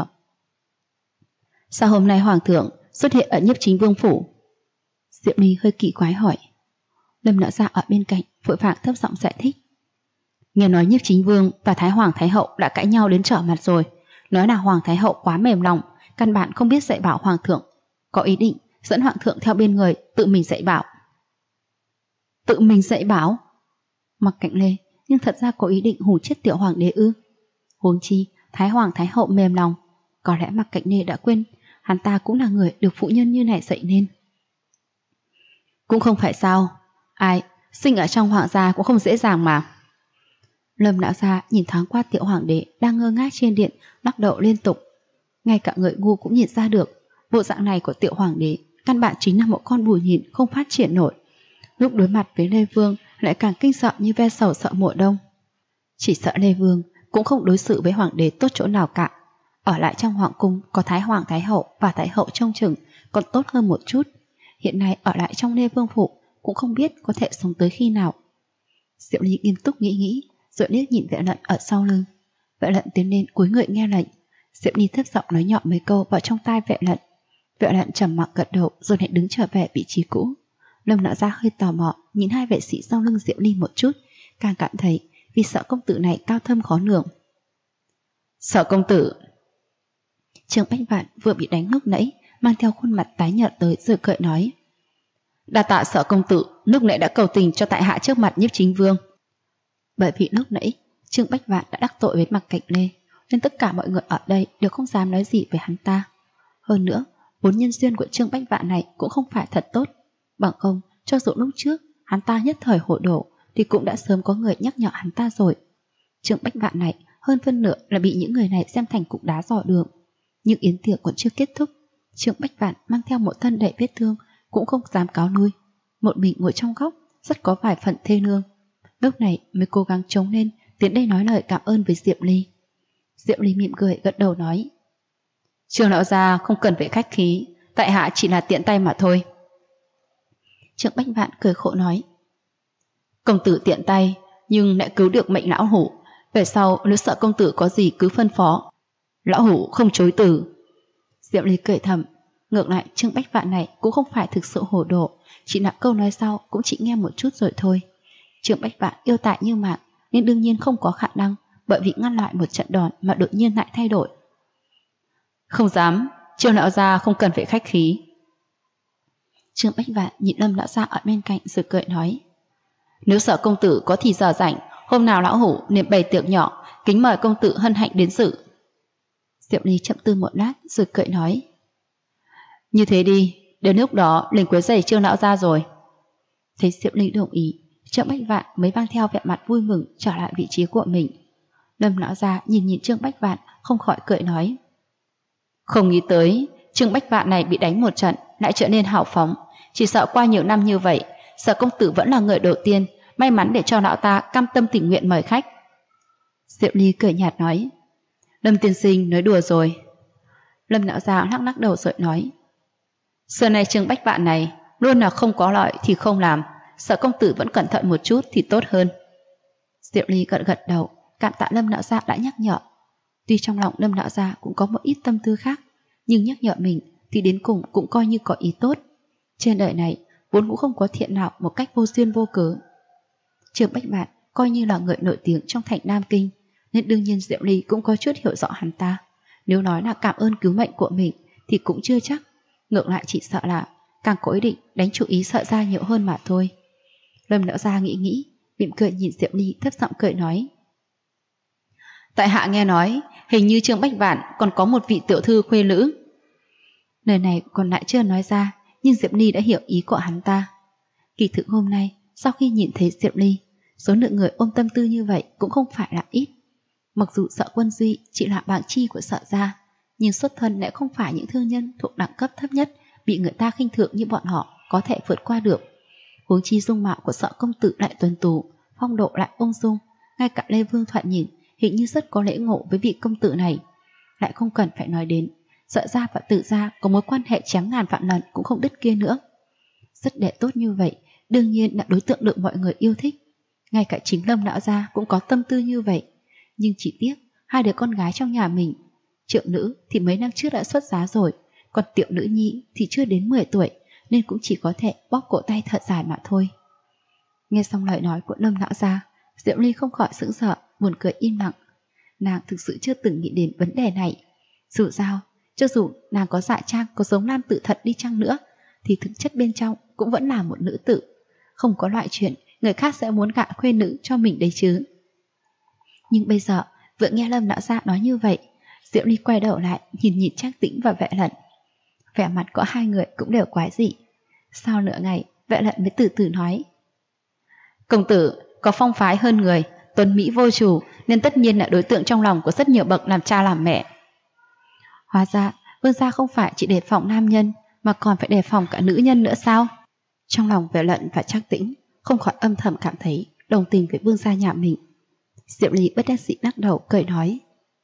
Sao hôm nay Hoàng thượng xuất hiện ở Nhiếp Chính Vương phủ? Diệu Ly hơi kỳ quái hỏi. Lâm Nạo Gia ở bên cạnh vội vàng thấp giọng giải thích. Nghe nói Nhiếp Chính Vương và Thái Hoàng Thái Hậu đã cãi nhau đến trở mặt rồi, nói là Hoàng Thái Hậu quá mềm lòng, căn bản không biết dạy bảo Hoàng thượng, có ý định dẫn Hoàng thượng theo bên người tự mình dạy bảo. Tự mình dạy bảo? Mặc Cảnh Lê nhưng thật ra có ý định hù chết Tiểu Hoàng đế ư? Huống chi Thái Hoàng Thái Hậu mềm lòng, có lẽ Mặc Cảnh Lê đã quên hắn ta cũng là người được phụ nhân như này dạy nên. Cũng không phải sao, ai sinh ở trong hoàng gia cũng không dễ dàng mà. Lâm Nạo Gia nhìn thoáng qua Tiểu Hoàng đế đang ngơ ngác trên điện, lắc đầu liên tục. Ngay cả người ngu cũng nhìn ra được, bộ dạng này của Tiểu Hoàng đế căn bản chính là một con bù nhìn không phát triển nổi. Lúc đối mặt với Lê Vương lại càng kinh sợ như ve sầu sợ mùa đông. Chỉ sợ Lê Vương cũng không đối xử với Hoàng đế tốt chỗ nào cả. Ở lại trong hoàng cung có Thái Hoàng Thái Hậu và Thái Hậu trông chừng còn tốt hơn một chút. Hiện nay ở lại trong Lê Vương phủ cũng không biết có thể sống tới khi nào. Diệu Ly nghiêm túc nghĩ rồi liếc nhìn Vệ Lận ở sau lưng. Vệ Lận tiến lên cúi người nghe lệnh. Diệu Ly thấp giọng nói nhỏ mấy câu vào trong tai Vệ Lận. Vệ Lận trầm mặc gật đầu rồi lại đứng trở về vị trí cũ. Lâm Nạo Gia hơi tò mò nhìn hai vệ sĩ sau lưng Diệu Ly một chút, càng cảm thấy vì Sở công tử này cao thâm khó lường. Sở công tử. Trương Bách Vạn vừa bị đánh lúc nãy, mang theo khuôn mặt tái nhợt tới rồi cười nói. Đa tạ Sở công tử, lúc nãy đã cầu tình cho tại hạ trước mặt Nhiếp Chính Vương. Bởi vì lúc nãy Trương Bách Vạn đã đắc tội với Mặc Cảnh Lê, nên tất cả mọi người ở đây đều không dám nói gì về hắn ta. Hơn nữa, vốn nhân duyên của Trương Bách Vạn này cũng không phải thật tốt. Bằng không, cho dù lúc trước hắn ta nhất thời hồ đồ thì cũng đã sớm có người nhắc nhở hắn ta rồi. Trương Bách Vạn này hơn phân nửa là bị những người này xem thành cục đá dò đường. Nhưng yến tiệc còn chưa kết thúc, Trương Bách Vạn mang theo một thân đầy vết thương cũng không dám cáo lui, một mình ngồi trong góc rất có vài phần thê lương. Lúc này mới cố gắng chống lên tiến đây nói lời cảm ơn với Diệp Ly. Diệp Ly mỉm cười gật đầu nói. Trương lão gia không cần phải khách khí, tại hạ chỉ là tiện tay mà thôi. Trương Bách Vạn cười khổ nói. Công tử tiện tay nhưng lại cứu được mệnh lão hủ, về sau nếu sợ công tử có gì cứ phân phó, lão hủ không chối từ. Diệp Ly cười thầm. Ngược lại Trương Bách Vạn này cũng không phải thực sự hồ đồ, chỉ là câu nói sau cũng chỉ nghe một chút rồi thôi. Trương Bách Vạn yêu tài như mạng nên đương nhiên không có khả năng bởi vì ngăn lại một trận đòn mà đột nhiên lại thay đổi. Không dám, Trương lão gia không cần phải khách khí. Trương Bách Vạn nhìn Lâm lão gia ở bên cạnh rồi cười nói. Nếu Sở công tử có thì giờ rảnh, hôm nào lão hủ nên bày tiệc nhỏ, kính mời công tử hân hạnh đến dự. Diệp Ly chậm tư một lát rồi cười nói. Như thế đi, đến lúc đó liền quấy rầy Trương lão gia rồi. Thấy Diệp Ly đồng ý, Trương Bách Vạn mới mang theo vẻ mặt vui mừng trở lại vị trí của mình. Lâm lão gia nhìn Trương Bách Vạn không khỏi cười nói. Không nghĩ tới Trương Bách Vạn này bị đánh một trận lại trở nên hào phóng, chỉ sợ qua nhiều năm như vậy Sở công tử vẫn là người đầu tiên may mắn để cho lão ta cam tâm tình nguyện mời khách. Diệp Ly cười nhạt nói. Lâm tiên sinh nói đùa rồi. Lâm lão gia lắc lắc đầu rồi nói. Xưa nay Trương Bách Vạn này luôn là không có lợi thì không làm, sợ công tử vẫn cẩn thận một chút thì tốt hơn. Diệu Ly gật gật đầu, cảm tạ Lâm lão gia đã nhắc nhở. Tuy trong lòng Lâm lão gia cũng có một ít tâm tư khác, nhưng nhắc nhở mình thì đến cùng cũng coi như có ý tốt. Trên đời này vốn cũng không có thiện nào một cách vô duyên vô cớ. Trương Bách Vạn coi như là người nổi tiếng trong thành Nam Kinh, nên đương nhiên Diệu Ly cũng có chút hiểu rõ hắn ta. Nếu nói là cảm ơn cứu mệnh của mình thì cũng chưa chắc, ngược lại chỉ sợ là càng có ý định đánh chú ý sợ ra nhiều hơn mà thôi. Lâm lão gia nghĩ, mỉm cười nhìn Diệu Ly, thấp giọng cười nói: tại hạ nghe nói hình như Trương Bách Vạn còn có một vị tiểu thư khuê nữ. Lời này còn lại chưa nói ra, nhưng Diệp Ly đã hiểu ý của hắn ta. Kỳ thực hôm nay sau khi nhìn thấy Diệp Ly, số lượng người ôm tâm tư như vậy cũng không phải là ít. Mặc dù Sợ Quân Duy chỉ là bảng chi của Sợ gia, nhưng xuất thân lại không phải những thương nhân thuộc đẳng cấp thấp nhất bị người ta khinh thường như bọn họ có thể vượt qua được. Huống chi dung mạo của Sợ công tử lại tuấn tú, phong độ lại ung dung, ngay cả Lê Vương thoạt nhìn hình như rất có lễ ngộ với vị công tử này. Lại không cần phải nói đến Sợ gia và Tử gia có mối quan hệ chém ngàn vạn lần cũng không đứt kia nữa. Rất đẹp tốt như vậy, đương nhiên là đối tượng được mọi người yêu thích. Ngay cả chính Lâm lão gia cũng có tâm tư như vậy. Nhưng chỉ tiếc hai đứa con gái trong nhà mình, Trượng nữ thì mấy năm trước đã xuất giá rồi, còn Tiểu nữ nhi thì chưa đến 10 tuổi, nên cũng chỉ có thể bóp cổ tay thở dài mà thôi. Nghe xong lời nói của Lâm lão gia, Diệu Ly không khỏi sững sờ, buồn cười im lặng. Nàng thực sự chưa từng nghĩ đến vấn đề này. Dù sao, cho dù nàng có dạ trang, có giống nam tử thật đi chăng nữa, thì thực chất bên trong cũng vẫn là một nữ tử. Không có loại chuyện người khác sẽ muốn gả khuê nữ cho mình đấy chứ. Nhưng bây giờ vừa nghe Lâm lão gia nói như vậy, Diệu Ly quay đầu lại nhìn Trác Tĩnh và Vệ Lận. Vẻ mặt của hai người cũng đều quái dị. Sau nửa ngày, Vệ Lận mới từ từ nói: công tử có phong phái hơn người, tuấn mỹ vô chủ, nên tất nhiên là đối tượng trong lòng của rất nhiều bậc làm cha làm mẹ. Hóa ra Vương gia không phải chỉ đề phòng nam nhân, mà còn phải đề phòng cả nữ nhân nữa sao? Trong lòng Vệ Lận và Trác Tĩnh không khỏi âm thầm cảm thấy đồng tình với Vương gia nhà mình. Diệu Ly bất đắc dĩ lắc đầu cười nói: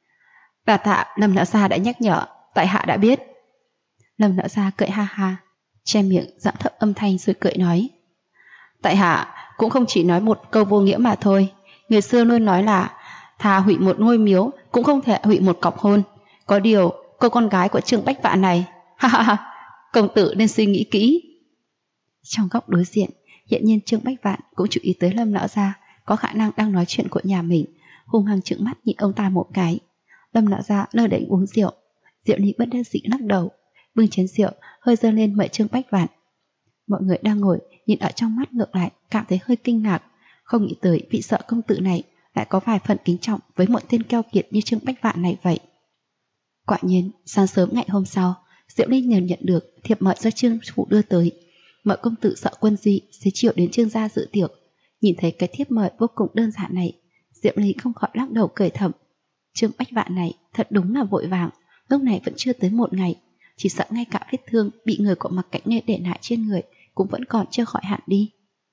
đa tạ Lâm lão gia đã nhắc nhở, tại hạ đã biết. Lâm lão gia cười ha ha, che miệng giọng thấp âm thanh rồi cười nói: tại hạ cũng không chỉ nói một câu vô nghĩa mà thôi. Người xưa luôn nói là thà hủy một ngôi miếu cũng không thể hủy một cọc hôn. Có điều cô con gái của Trương Bách Vạn này, ha ha ha, công tử nên suy nghĩ kỹ. Trong góc đối diện, hiện nhiên Trương Bách Vạn cũng chú ý tới Lâm lão gia có khả năng đang nói chuyện của nhà mình, hung hăng trợn mắt nhìn ông ta một cái. Lâm lão gia lơ đễnh uống rượu. Diệu Ly bất đắc dĩ lắc đầu, bưng chén rượu hơi dơ lên mời Trương Bách Vạn. Mọi người đang ngồi nhìn ở trong mắt ngược lại cảm thấy hơi kinh ngạc, không nghĩ tới vị Sợ công tử này lại có vài phần kính trọng với một tên keo kiệt như Trương Bách Vạn này vậy. Quả nhiên sáng sớm ngày hôm sau, Diệu Ly nhờ nhận được thiệp mời do Trương phủ đưa tới, mời công tử Sợ Quân Duy xế chiều đến Trương gia dự tiệc. Nhìn thấy cái thiệp mời vô cùng đơn giản này, Diệu Ly không khỏi lắc đầu cười thầm. Trương Bách Vạn này thật đúng là vội vàng, lúc này vẫn chưa tới một ngày, chỉ sợ ngay cả vết thương bị người của Mặc Cảnh Nê để lại trên người cũng vẫn còn chưa khỏi hẳn đi.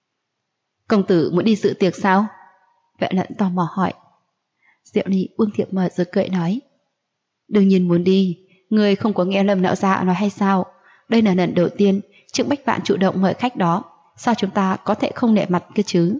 Công tử muốn đi dự tiệc sao? Vệ Lận tò mò hỏi. Diệu Ly buông thiệp mời rồi cười nói: đương nhiên muốn đi, người không có nghe Lâm lão gia nói hay sao? Đây là lần đầu tiên Trương Bách Vạn chủ động mời khách đó, sao chúng ta có thể không nể mặt cơ chứ?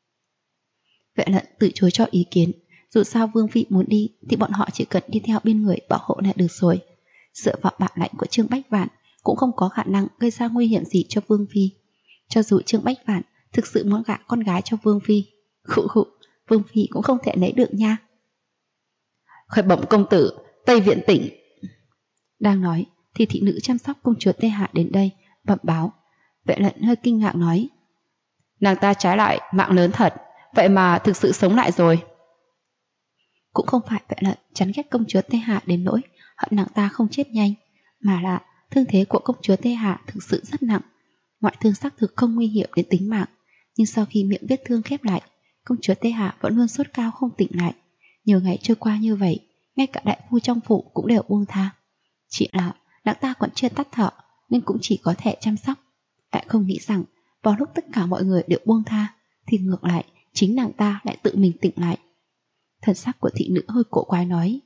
Vệ Lận từ chối cho ý kiến, dù sao Vương phi muốn đi thì bọn họ chỉ cần đi theo bên người bảo hộ là được rồi. Dựa vào bản lãnh của Trương Bách Vạn cũng không có khả năng gây ra nguy hiểm gì cho Vương phi. Cho dù Trương Bách Vạn thực sự muốn gả con gái cho Vương phi, Vương phi cũng không thể lấy được nha. Khởi bẩm công tử, Tây Viện tỉnh. Đang nói thì thị nữ chăm sóc công chúa Tê Hạ đến đây bẩm báo. Vệ Lận hơi kinh ngạc nói: nàng ta trái lại mạng lớn thật, vậy mà thực sự sống lại rồi. Cũng không phải Vệ Lận chán ghét công chúa Tê Hạ đến nỗi hận nàng ta không chết nhanh, mà là thương thế của công chúa Tê Hạ thực sự rất nặng. Ngoại thương xác thực không nguy hiểm đến tính mạng, nhưng sau khi miệng vết thương khép lại, công chúa Tê Hạ vẫn luôn sốt cao không tỉnh lại. Nhiều ngày trôi qua như vậy, ngay cả đại phu trong phủ cũng đều buông tha. Chỉ là nàng ta còn chưa tắt thở, nên cũng chỉ có thể chăm sóc. Lại không nghĩ rằng vào lúc tất cả mọi người đều buông tha, thì ngược lại chính nàng ta lại tự mình tỉnh lại. Thần sắc của thị nữ hơi cổ quái nói: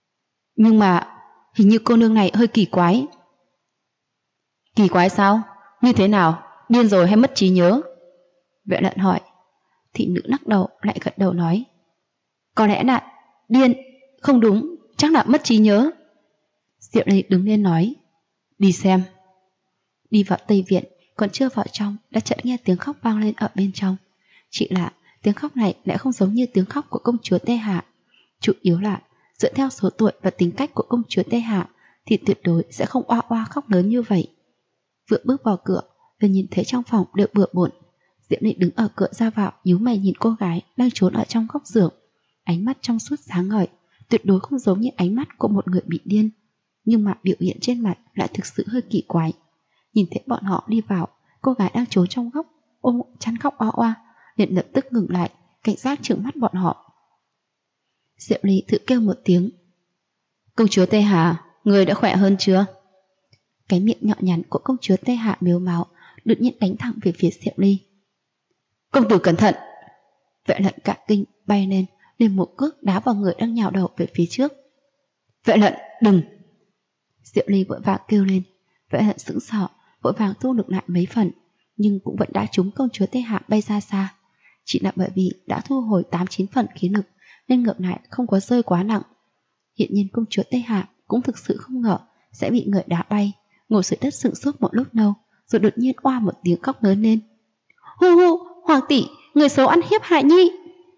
nhưng mà hình như cô nương này hơi kỳ quái. Kỳ quái sao? Như thế nào? Điên rồi hay mất trí nhớ? Vệ Lận hỏi. Thị nữ lắc đầu lại gật đầu nói. Có lẽ là điên, không đúng, chắc là mất trí nhớ. Diệu Ly đứng lên nói. Đi xem. Đi vào Tây Viện, còn chưa vào trong đã chợt nghe tiếng khóc vang lên ở bên trong. Chỉ là tiếng khóc này lại không giống như tiếng khóc của công chúa Tê Hạ. Chủ yếu là dựa theo số tuổi và tính cách của công chúa Tê Hạ thì tuyệt đối sẽ không oa oa khóc lớn như vậy. Vừa bước vào cửa, liền nhìn thấy trong phòng đều bừa bộn. Diệu Ly đứng ở cửa ra vào, nhíu mày nhìn cô gái đang trốn ở trong góc giường. Ánh mắt trong suốt sáng ngời, tuyệt đối không giống như ánh mắt của một người bị điên, nhưng mà biểu hiện trên mặt lại thực sự hơi kỳ quái. Nhìn thấy bọn họ đi vào, cô gái đang trốn trong góc ôm chăn khóc oa oa, liền lập tức ngừng lại, cảnh giác trừng mắt bọn họ. Diệu Ly thử kêu một tiếng. Công chúa Tê Hà, người đã khỏe hơn chưa? Cái miệng nhỏ nhắn của công chúa Tê Hạ mếu máo đột nhiên đánh thẳng về phía Diệu Ly. Công tử cẩn thận! Vệ Lận cả kinh bay lên, liền một cước đá vào người đang nhào đầu về phía trước. Vệ Lận, đừng! Diệu Ly vội vàng kêu lên. Vệ Lận sững sờ, vội vàng thu lực lại mấy phần, nhưng cũng vẫn đã trúng công chúa Tê Hạ bay ra xa. Chỉ là bởi vì đã thu hồi 8-9 phần khí lực nên ngược lại không có rơi quá nặng. Hiện nhiên công chúa Tê Hạ cũng thực sự không ngờ sẽ bị người đá bay, ngồi dưới đất sững sốt một lúc lâu, rồi đột nhiên oa một tiếng khóc lớn lên. Hu hu, hoàng tỷ, người xấu ăn hiếp hại nhi!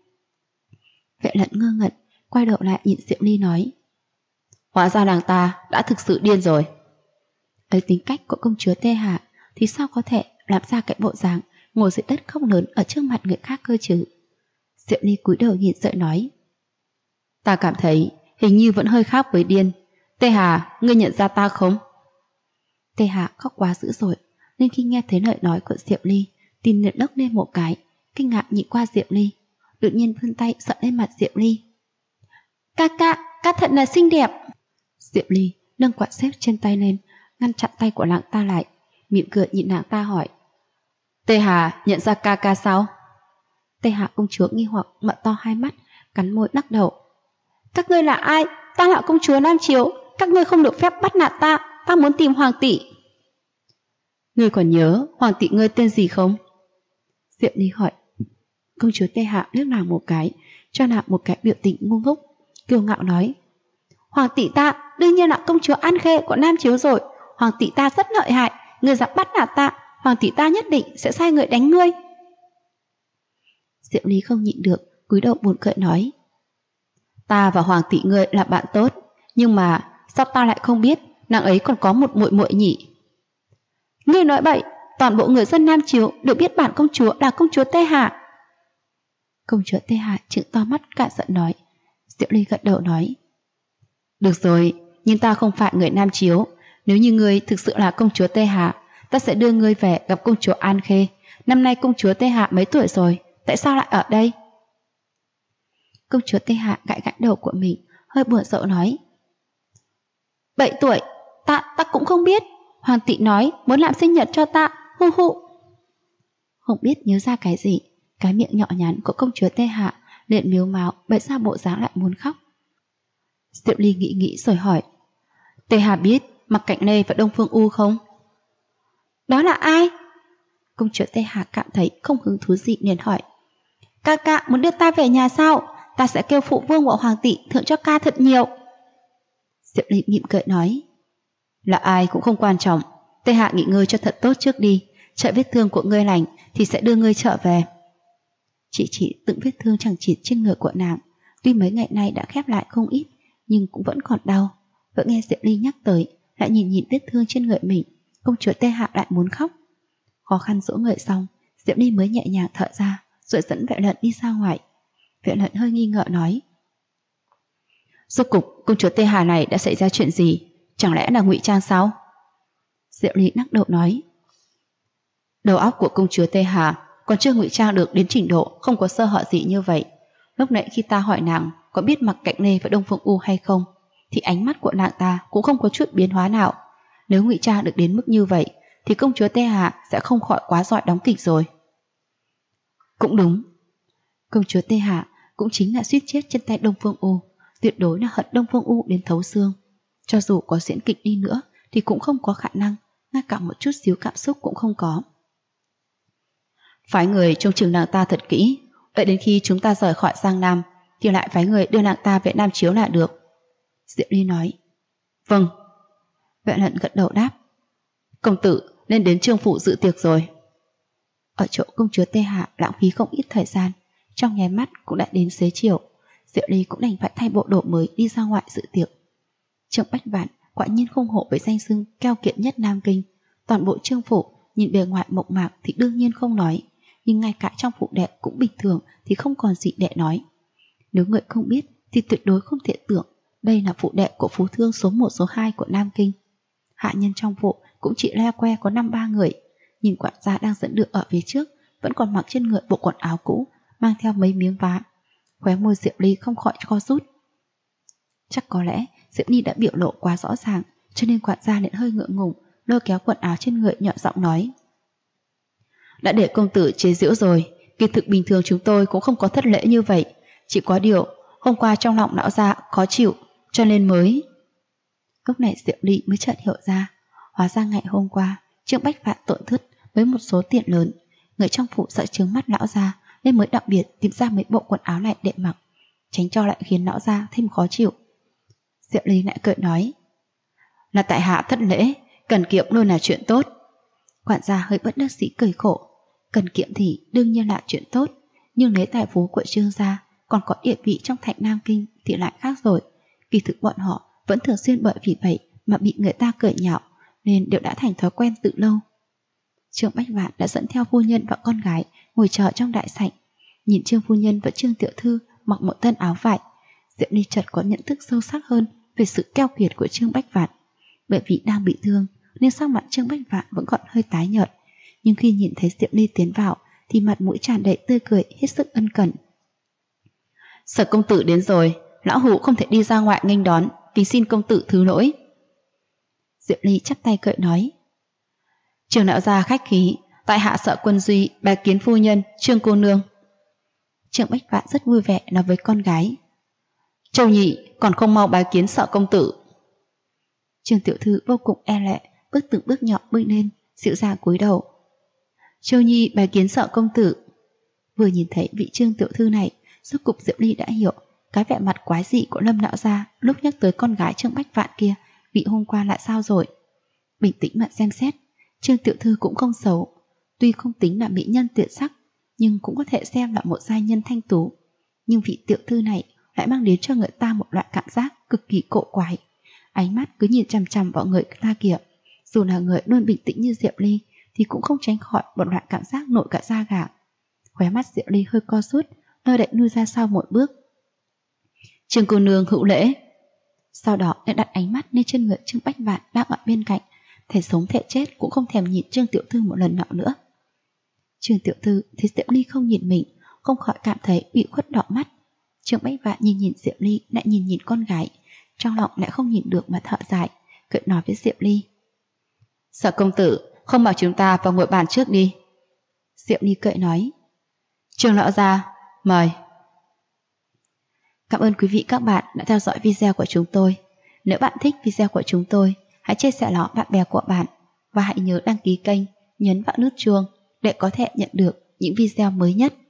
Vệ Lận ngơ ngẩn, quay đầu lại nhìn Diệu Ly nói. Hóa ra nàng ta đã thực sự điên rồi. Lấy tính cách của công chúa Tê Hạ thì sao có thể làm ra cái bộ dáng ngồi dưới đất khóc lớn ở trước mặt người khác cơ chứ? Diệu Ly cúi đầu nhìn sợi nói. Ta cảm thấy hình như vẫn hơi khác với điên. Tê Hà, ngươi nhận ra ta không? Tê Hà khóc quá dữ dội, nên khi nghe thấy lời nói của Diệu Ly, tim liền đốc lên một cái, kinh ngạc nhìn qua Diệu Ly, đột nhiên vươn tay sờ lên mặt Diệu Ly. Ca thật là xinh đẹp. Diệu Ly nâng quạt xếp trên tay lên, ngăn chặn tay của nàng ta lại, mỉm cười nhìn nàng ta hỏi. Tê Hà nhận ra ca sao? Tê Hà công chúa nghi hoặc mở to hai mắt, cắn môi lắc đầu. Các ngươi là ai? Ta là công chúa Nam Chiếu, các ngươi không được phép bắt nạt ta, ta muốn tìm hoàng tỷ. Ngươi còn nhớ hoàng tỷ ngươi tên gì không? Diệu Ly hỏi. Công chúa Tê Hạ liếc nàng một cái, cho nàng một cái biểu tình ngu ngốc, kiêu ngạo nói. Hoàng tỷ ta đương nhiên là công chúa An Khê của Nam Chiếu rồi, hoàng tỷ ta rất lợi hại, ngươi dám bắt nạt ta, hoàng tỷ ta nhất định sẽ sai người đánh ngươi. Diệu Ly không nhịn được, cúi đầu buồn cười nói. Ta và hoàng tỷ ngươi là bạn tốt, nhưng mà sao ta lại không biết nàng ấy còn có một muội muội nhỉ? Ngươi nói bậy, toàn bộ người dân Nam Chiếu đều biết bản công chúa là công chúa Tê Hạ. Công chúa Tê Hạ trừng to mắt cả giận nói. Diệu Ly gật đầu nói. Được rồi, nhưng ta không phải người Nam Chiếu. Nếu như ngươi thực sự là công chúa Tê Hạ, ta sẽ đưa ngươi về gặp công chúa An Khê. Năm nay công chúa Tê Hạ mấy tuổi rồi, tại sao lại ở đây? Công chúa Tê Hạ gãi gãi đầu của mình, hơi buồn rầu nói. 7 tuổi, ta cũng không biết. Hoàng tỷ nói muốn làm sinh nhật cho ta, hu hu. Không biết nhớ ra cái gì, cái miệng nhỏ nhắn của công chúa Tê Hạ liền miếu máu bày ra bộ dáng lại muốn khóc. Diệu Ly nghĩ rồi hỏi. Tê Hà biết Mặc Cảnh Lê và Đông Phương U không? Đó là ai? Công chúa Tê Hà cảm thấy không hứng thú gì liền hỏi. Ca muốn đưa ta về nhà sao? Ta sẽ kêu phụ vương của hoàng tỷ thưởng cho ca thật nhiều. Diệu Ly mỉm cười nói. Là ai cũng không quan trọng, Tê Hạ nghỉ ngơi cho thật tốt trước đi, chờ vết thương của ngươi lành thì sẽ đưa ngươi trở về. Chỉ từng vết thương chẳng chịt trên người của nàng, tuy mấy ngày nay đã khép lại không ít, nhưng cũng vẫn còn đau. Vẫn nghe Diệu Ly nhắc tới, lại nhìn vết thương trên người mình, công chúa Tê Hạ lại muốn khóc. Khó khăn dỗ người xong, Diệu Ly mới nhẹ nhàng thở ra, rồi dẫn Vệ Lận đi ra ngoài. Vệ Lận hơi nghi ngờ nói. Rốt cục công chúa Tê Hà này đã xảy ra chuyện gì? Chẳng lẽ là ngụy trang sao? Diệu Ly lắc đầu nói. Đầu óc của công chúa Tê Hà còn chưa ngụy trang được đến trình độ không có sơ hở gì như vậy. Lúc nãy khi ta hỏi nàng có biết Mặc Cảnh Lê và Đông Phương U hay không, thì ánh mắt của nàng ta cũng không có chút biến hóa nào. Nếu ngụy trang được đến mức như vậy thì công chúa Tê Hà sẽ không khỏi quá giỏi đóng kịch rồi. Cũng đúng, công chúa Tê Hà cũng chính là suýt chết trên tay Đông Phương U, tuyệt đối là hận Đông Phương U đến thấu xương. Cho dù có diễn kịch đi nữa thì cũng không có khả năng ngay cả một chút xíu cảm xúc cũng không có. Phái người trông chừng nàng ta thật kỹ, đợi đến khi chúng ta rời khỏi Giang Nam thì lại phái người đưa nàng ta về Nam Chiếu là được. Diệu Ly nói. Vâng. Vệ Lận gật đầu đáp. Công tử nên đến Trương phủ dự tiệc rồi. Ở chỗ công chúa Tê Hạ lãng phí không ít thời gian, trong nháy mắt cũng đã đến xế chiều. Diệu Ly cũng đành phải thay bộ đồ mới đi ra ngoại dự tiệc. Trương Bách Vạn quả nhiên không hổ với danh xưng keo kiệt nhất Nam Kinh. Toàn bộ Trương phủ nhìn bề ngoài mộc mạc thì đương nhiên không nói, nhưng ngay cả trong phủ đệ cũng bình thường thì không còn gì để nói. Nếu người không biết thì tuyệt đối không thể tưởng đây là phủ đệ của phú thương số 1 số 2 của Nam Kinh. Hạ nhân trong phủ cũng chỉ le que có 5-3 người. Nhìn quản gia đang dẫn đường ở phía trước vẫn còn mặc trên người bộ quần áo cũ, mang theo mấy miếng vá. Khóe môi Diệu Ly không khỏi co rút. Chắc có lẽ Diệu Ly đã biểu lộ quá rõ ràng, cho nên quản gia lại hơi ngượng ngùng, lôi kéo quần áo trên người nhỏ giọng nói. Đã để công tử chế giễu rồi, kỳ thực bình thường chúng tôi cũng không có thất lễ như vậy. Chỉ có điều hôm qua trong lòng lão gia khó chịu, cho nên mới... Lúc này Diệu Ly mới chợt hiểu ra, hóa ra ngày hôm qua Trương Bách Vạn tổn thất với một số tiền lớn, người trong phủ sợ chướng mắt lão gia nên mới đặc biệt tìm ra mấy bộ quần áo này để mặc, tránh cho lại khiến lão gia thêm khó chịu. Diệu Ly lại cười nói. Là tại hạ thất lễ, cần kiệm luôn là chuyện tốt. Quản gia hơi bất đắc dĩ cười khổ. Cần kiệm thì đương nhiên là chuyện tốt, nhưng lấy tài phú của Trương gia còn có địa vị trong thành Nam Kinh thì lại khác rồi. Kỳ thực bọn họ vẫn thường xuyên bởi vì vậy mà bị người ta cười nhạo, nên đều đã thành thói quen từ lâu. Trương Bách Vạn đã dẫn theo phu nhân và con gái ngồi chờ trong đại sảnh. Nhìn Trương phu nhân và Trương tiểu thư mặc một thân áo vải, Diệu Ly chợt có nhận thức sâu sắc hơn về sự keo kiệt của Trương Bách Vạn. Bởi vì đang bị thương nên sắc mặt Trương Bách Vạn vẫn còn hơi tái nhợt, nhưng khi nhìn thấy Diệu Ly tiến vào thì mặt mũi tràn đầy tươi cười, hết sức ân cần. Sở công tử đến rồi, lão hủ không thể đi ra ngoài nghênh đón, kính xin công tử thứ lỗi. Diệu Ly chắp tay cười nói. Trương lão gia khách khí, tại hạ Sở Quân Duy bái kiến phu nhân Trương cô nương. Trương Bách Vạn rất vui vẻ nói với con gái. Châu nhị còn không mau bái kiến Sở công tử. Trương tiểu thư vô cùng e lệ, bước từng bước nhỏ bước lên, dịu dàng cúi đầu. Châu nhi bái kiến Sở công tử. Vừa nhìn thấy vị Trương tiểu thư này, rốt cục Diệu Ly đã hiểu cái vẻ mặt quái dị của Lâm lão gia lúc nhắc tới con gái Trương Bách Vạn kia vị hôm qua lại sao rồi. Bình tĩnh mà xem xét, Trương tiểu thư cũng không xấu, tuy không tính là mỹ nhân tuyệt sắc, nhưng cũng có thể xem là một giai nhân thanh tú. Nhưng vị tiểu thư này lại mang đến cho người ta một loại cảm giác cực kỳ cổ quái. Ánh mắt cứ nhìn chằm chằm vào người ta kìa, dù là người luôn bình tĩnh như Diệu Ly thì cũng không tránh khỏi một loại cảm giác nổi cả da gà. Khóe mắt Diệu Ly hơi co rút, nơi đậy nuôi ra sau một bước. Trương cô nương hữu lễ. Sau đó lại đặt ánh mắt lên trên người Trương Bách Vạn đang ở bên cạnh, thể sống thể chết cũng không thèm nhìn Trương tiểu thư một lần nào nữa. Trương tiểu thư thấy Diệu Ly không nhìn mình, không khỏi cảm thấy bị khuất đỏ mắt. Trương Bách Vạn nhìn Diệu Ly lại nhìn con gái, trong lòng lại không nhìn được mà thở dài, cười nói với Diệu Ly. Sở công tử, không bảo chúng ta vào ngồi bàn trước đi. Diệu Ly cười nói. Trương lão gia, mời. Cảm ơn quý vị các bạn đã theo dõi video của chúng tôi. Nếu bạn thích video của chúng tôi, hãy chia sẻ nó bạn bè của bạn và hãy nhớ đăng ký kênh, nhấn vào nút chuông để có thể nhận được những video mới nhất.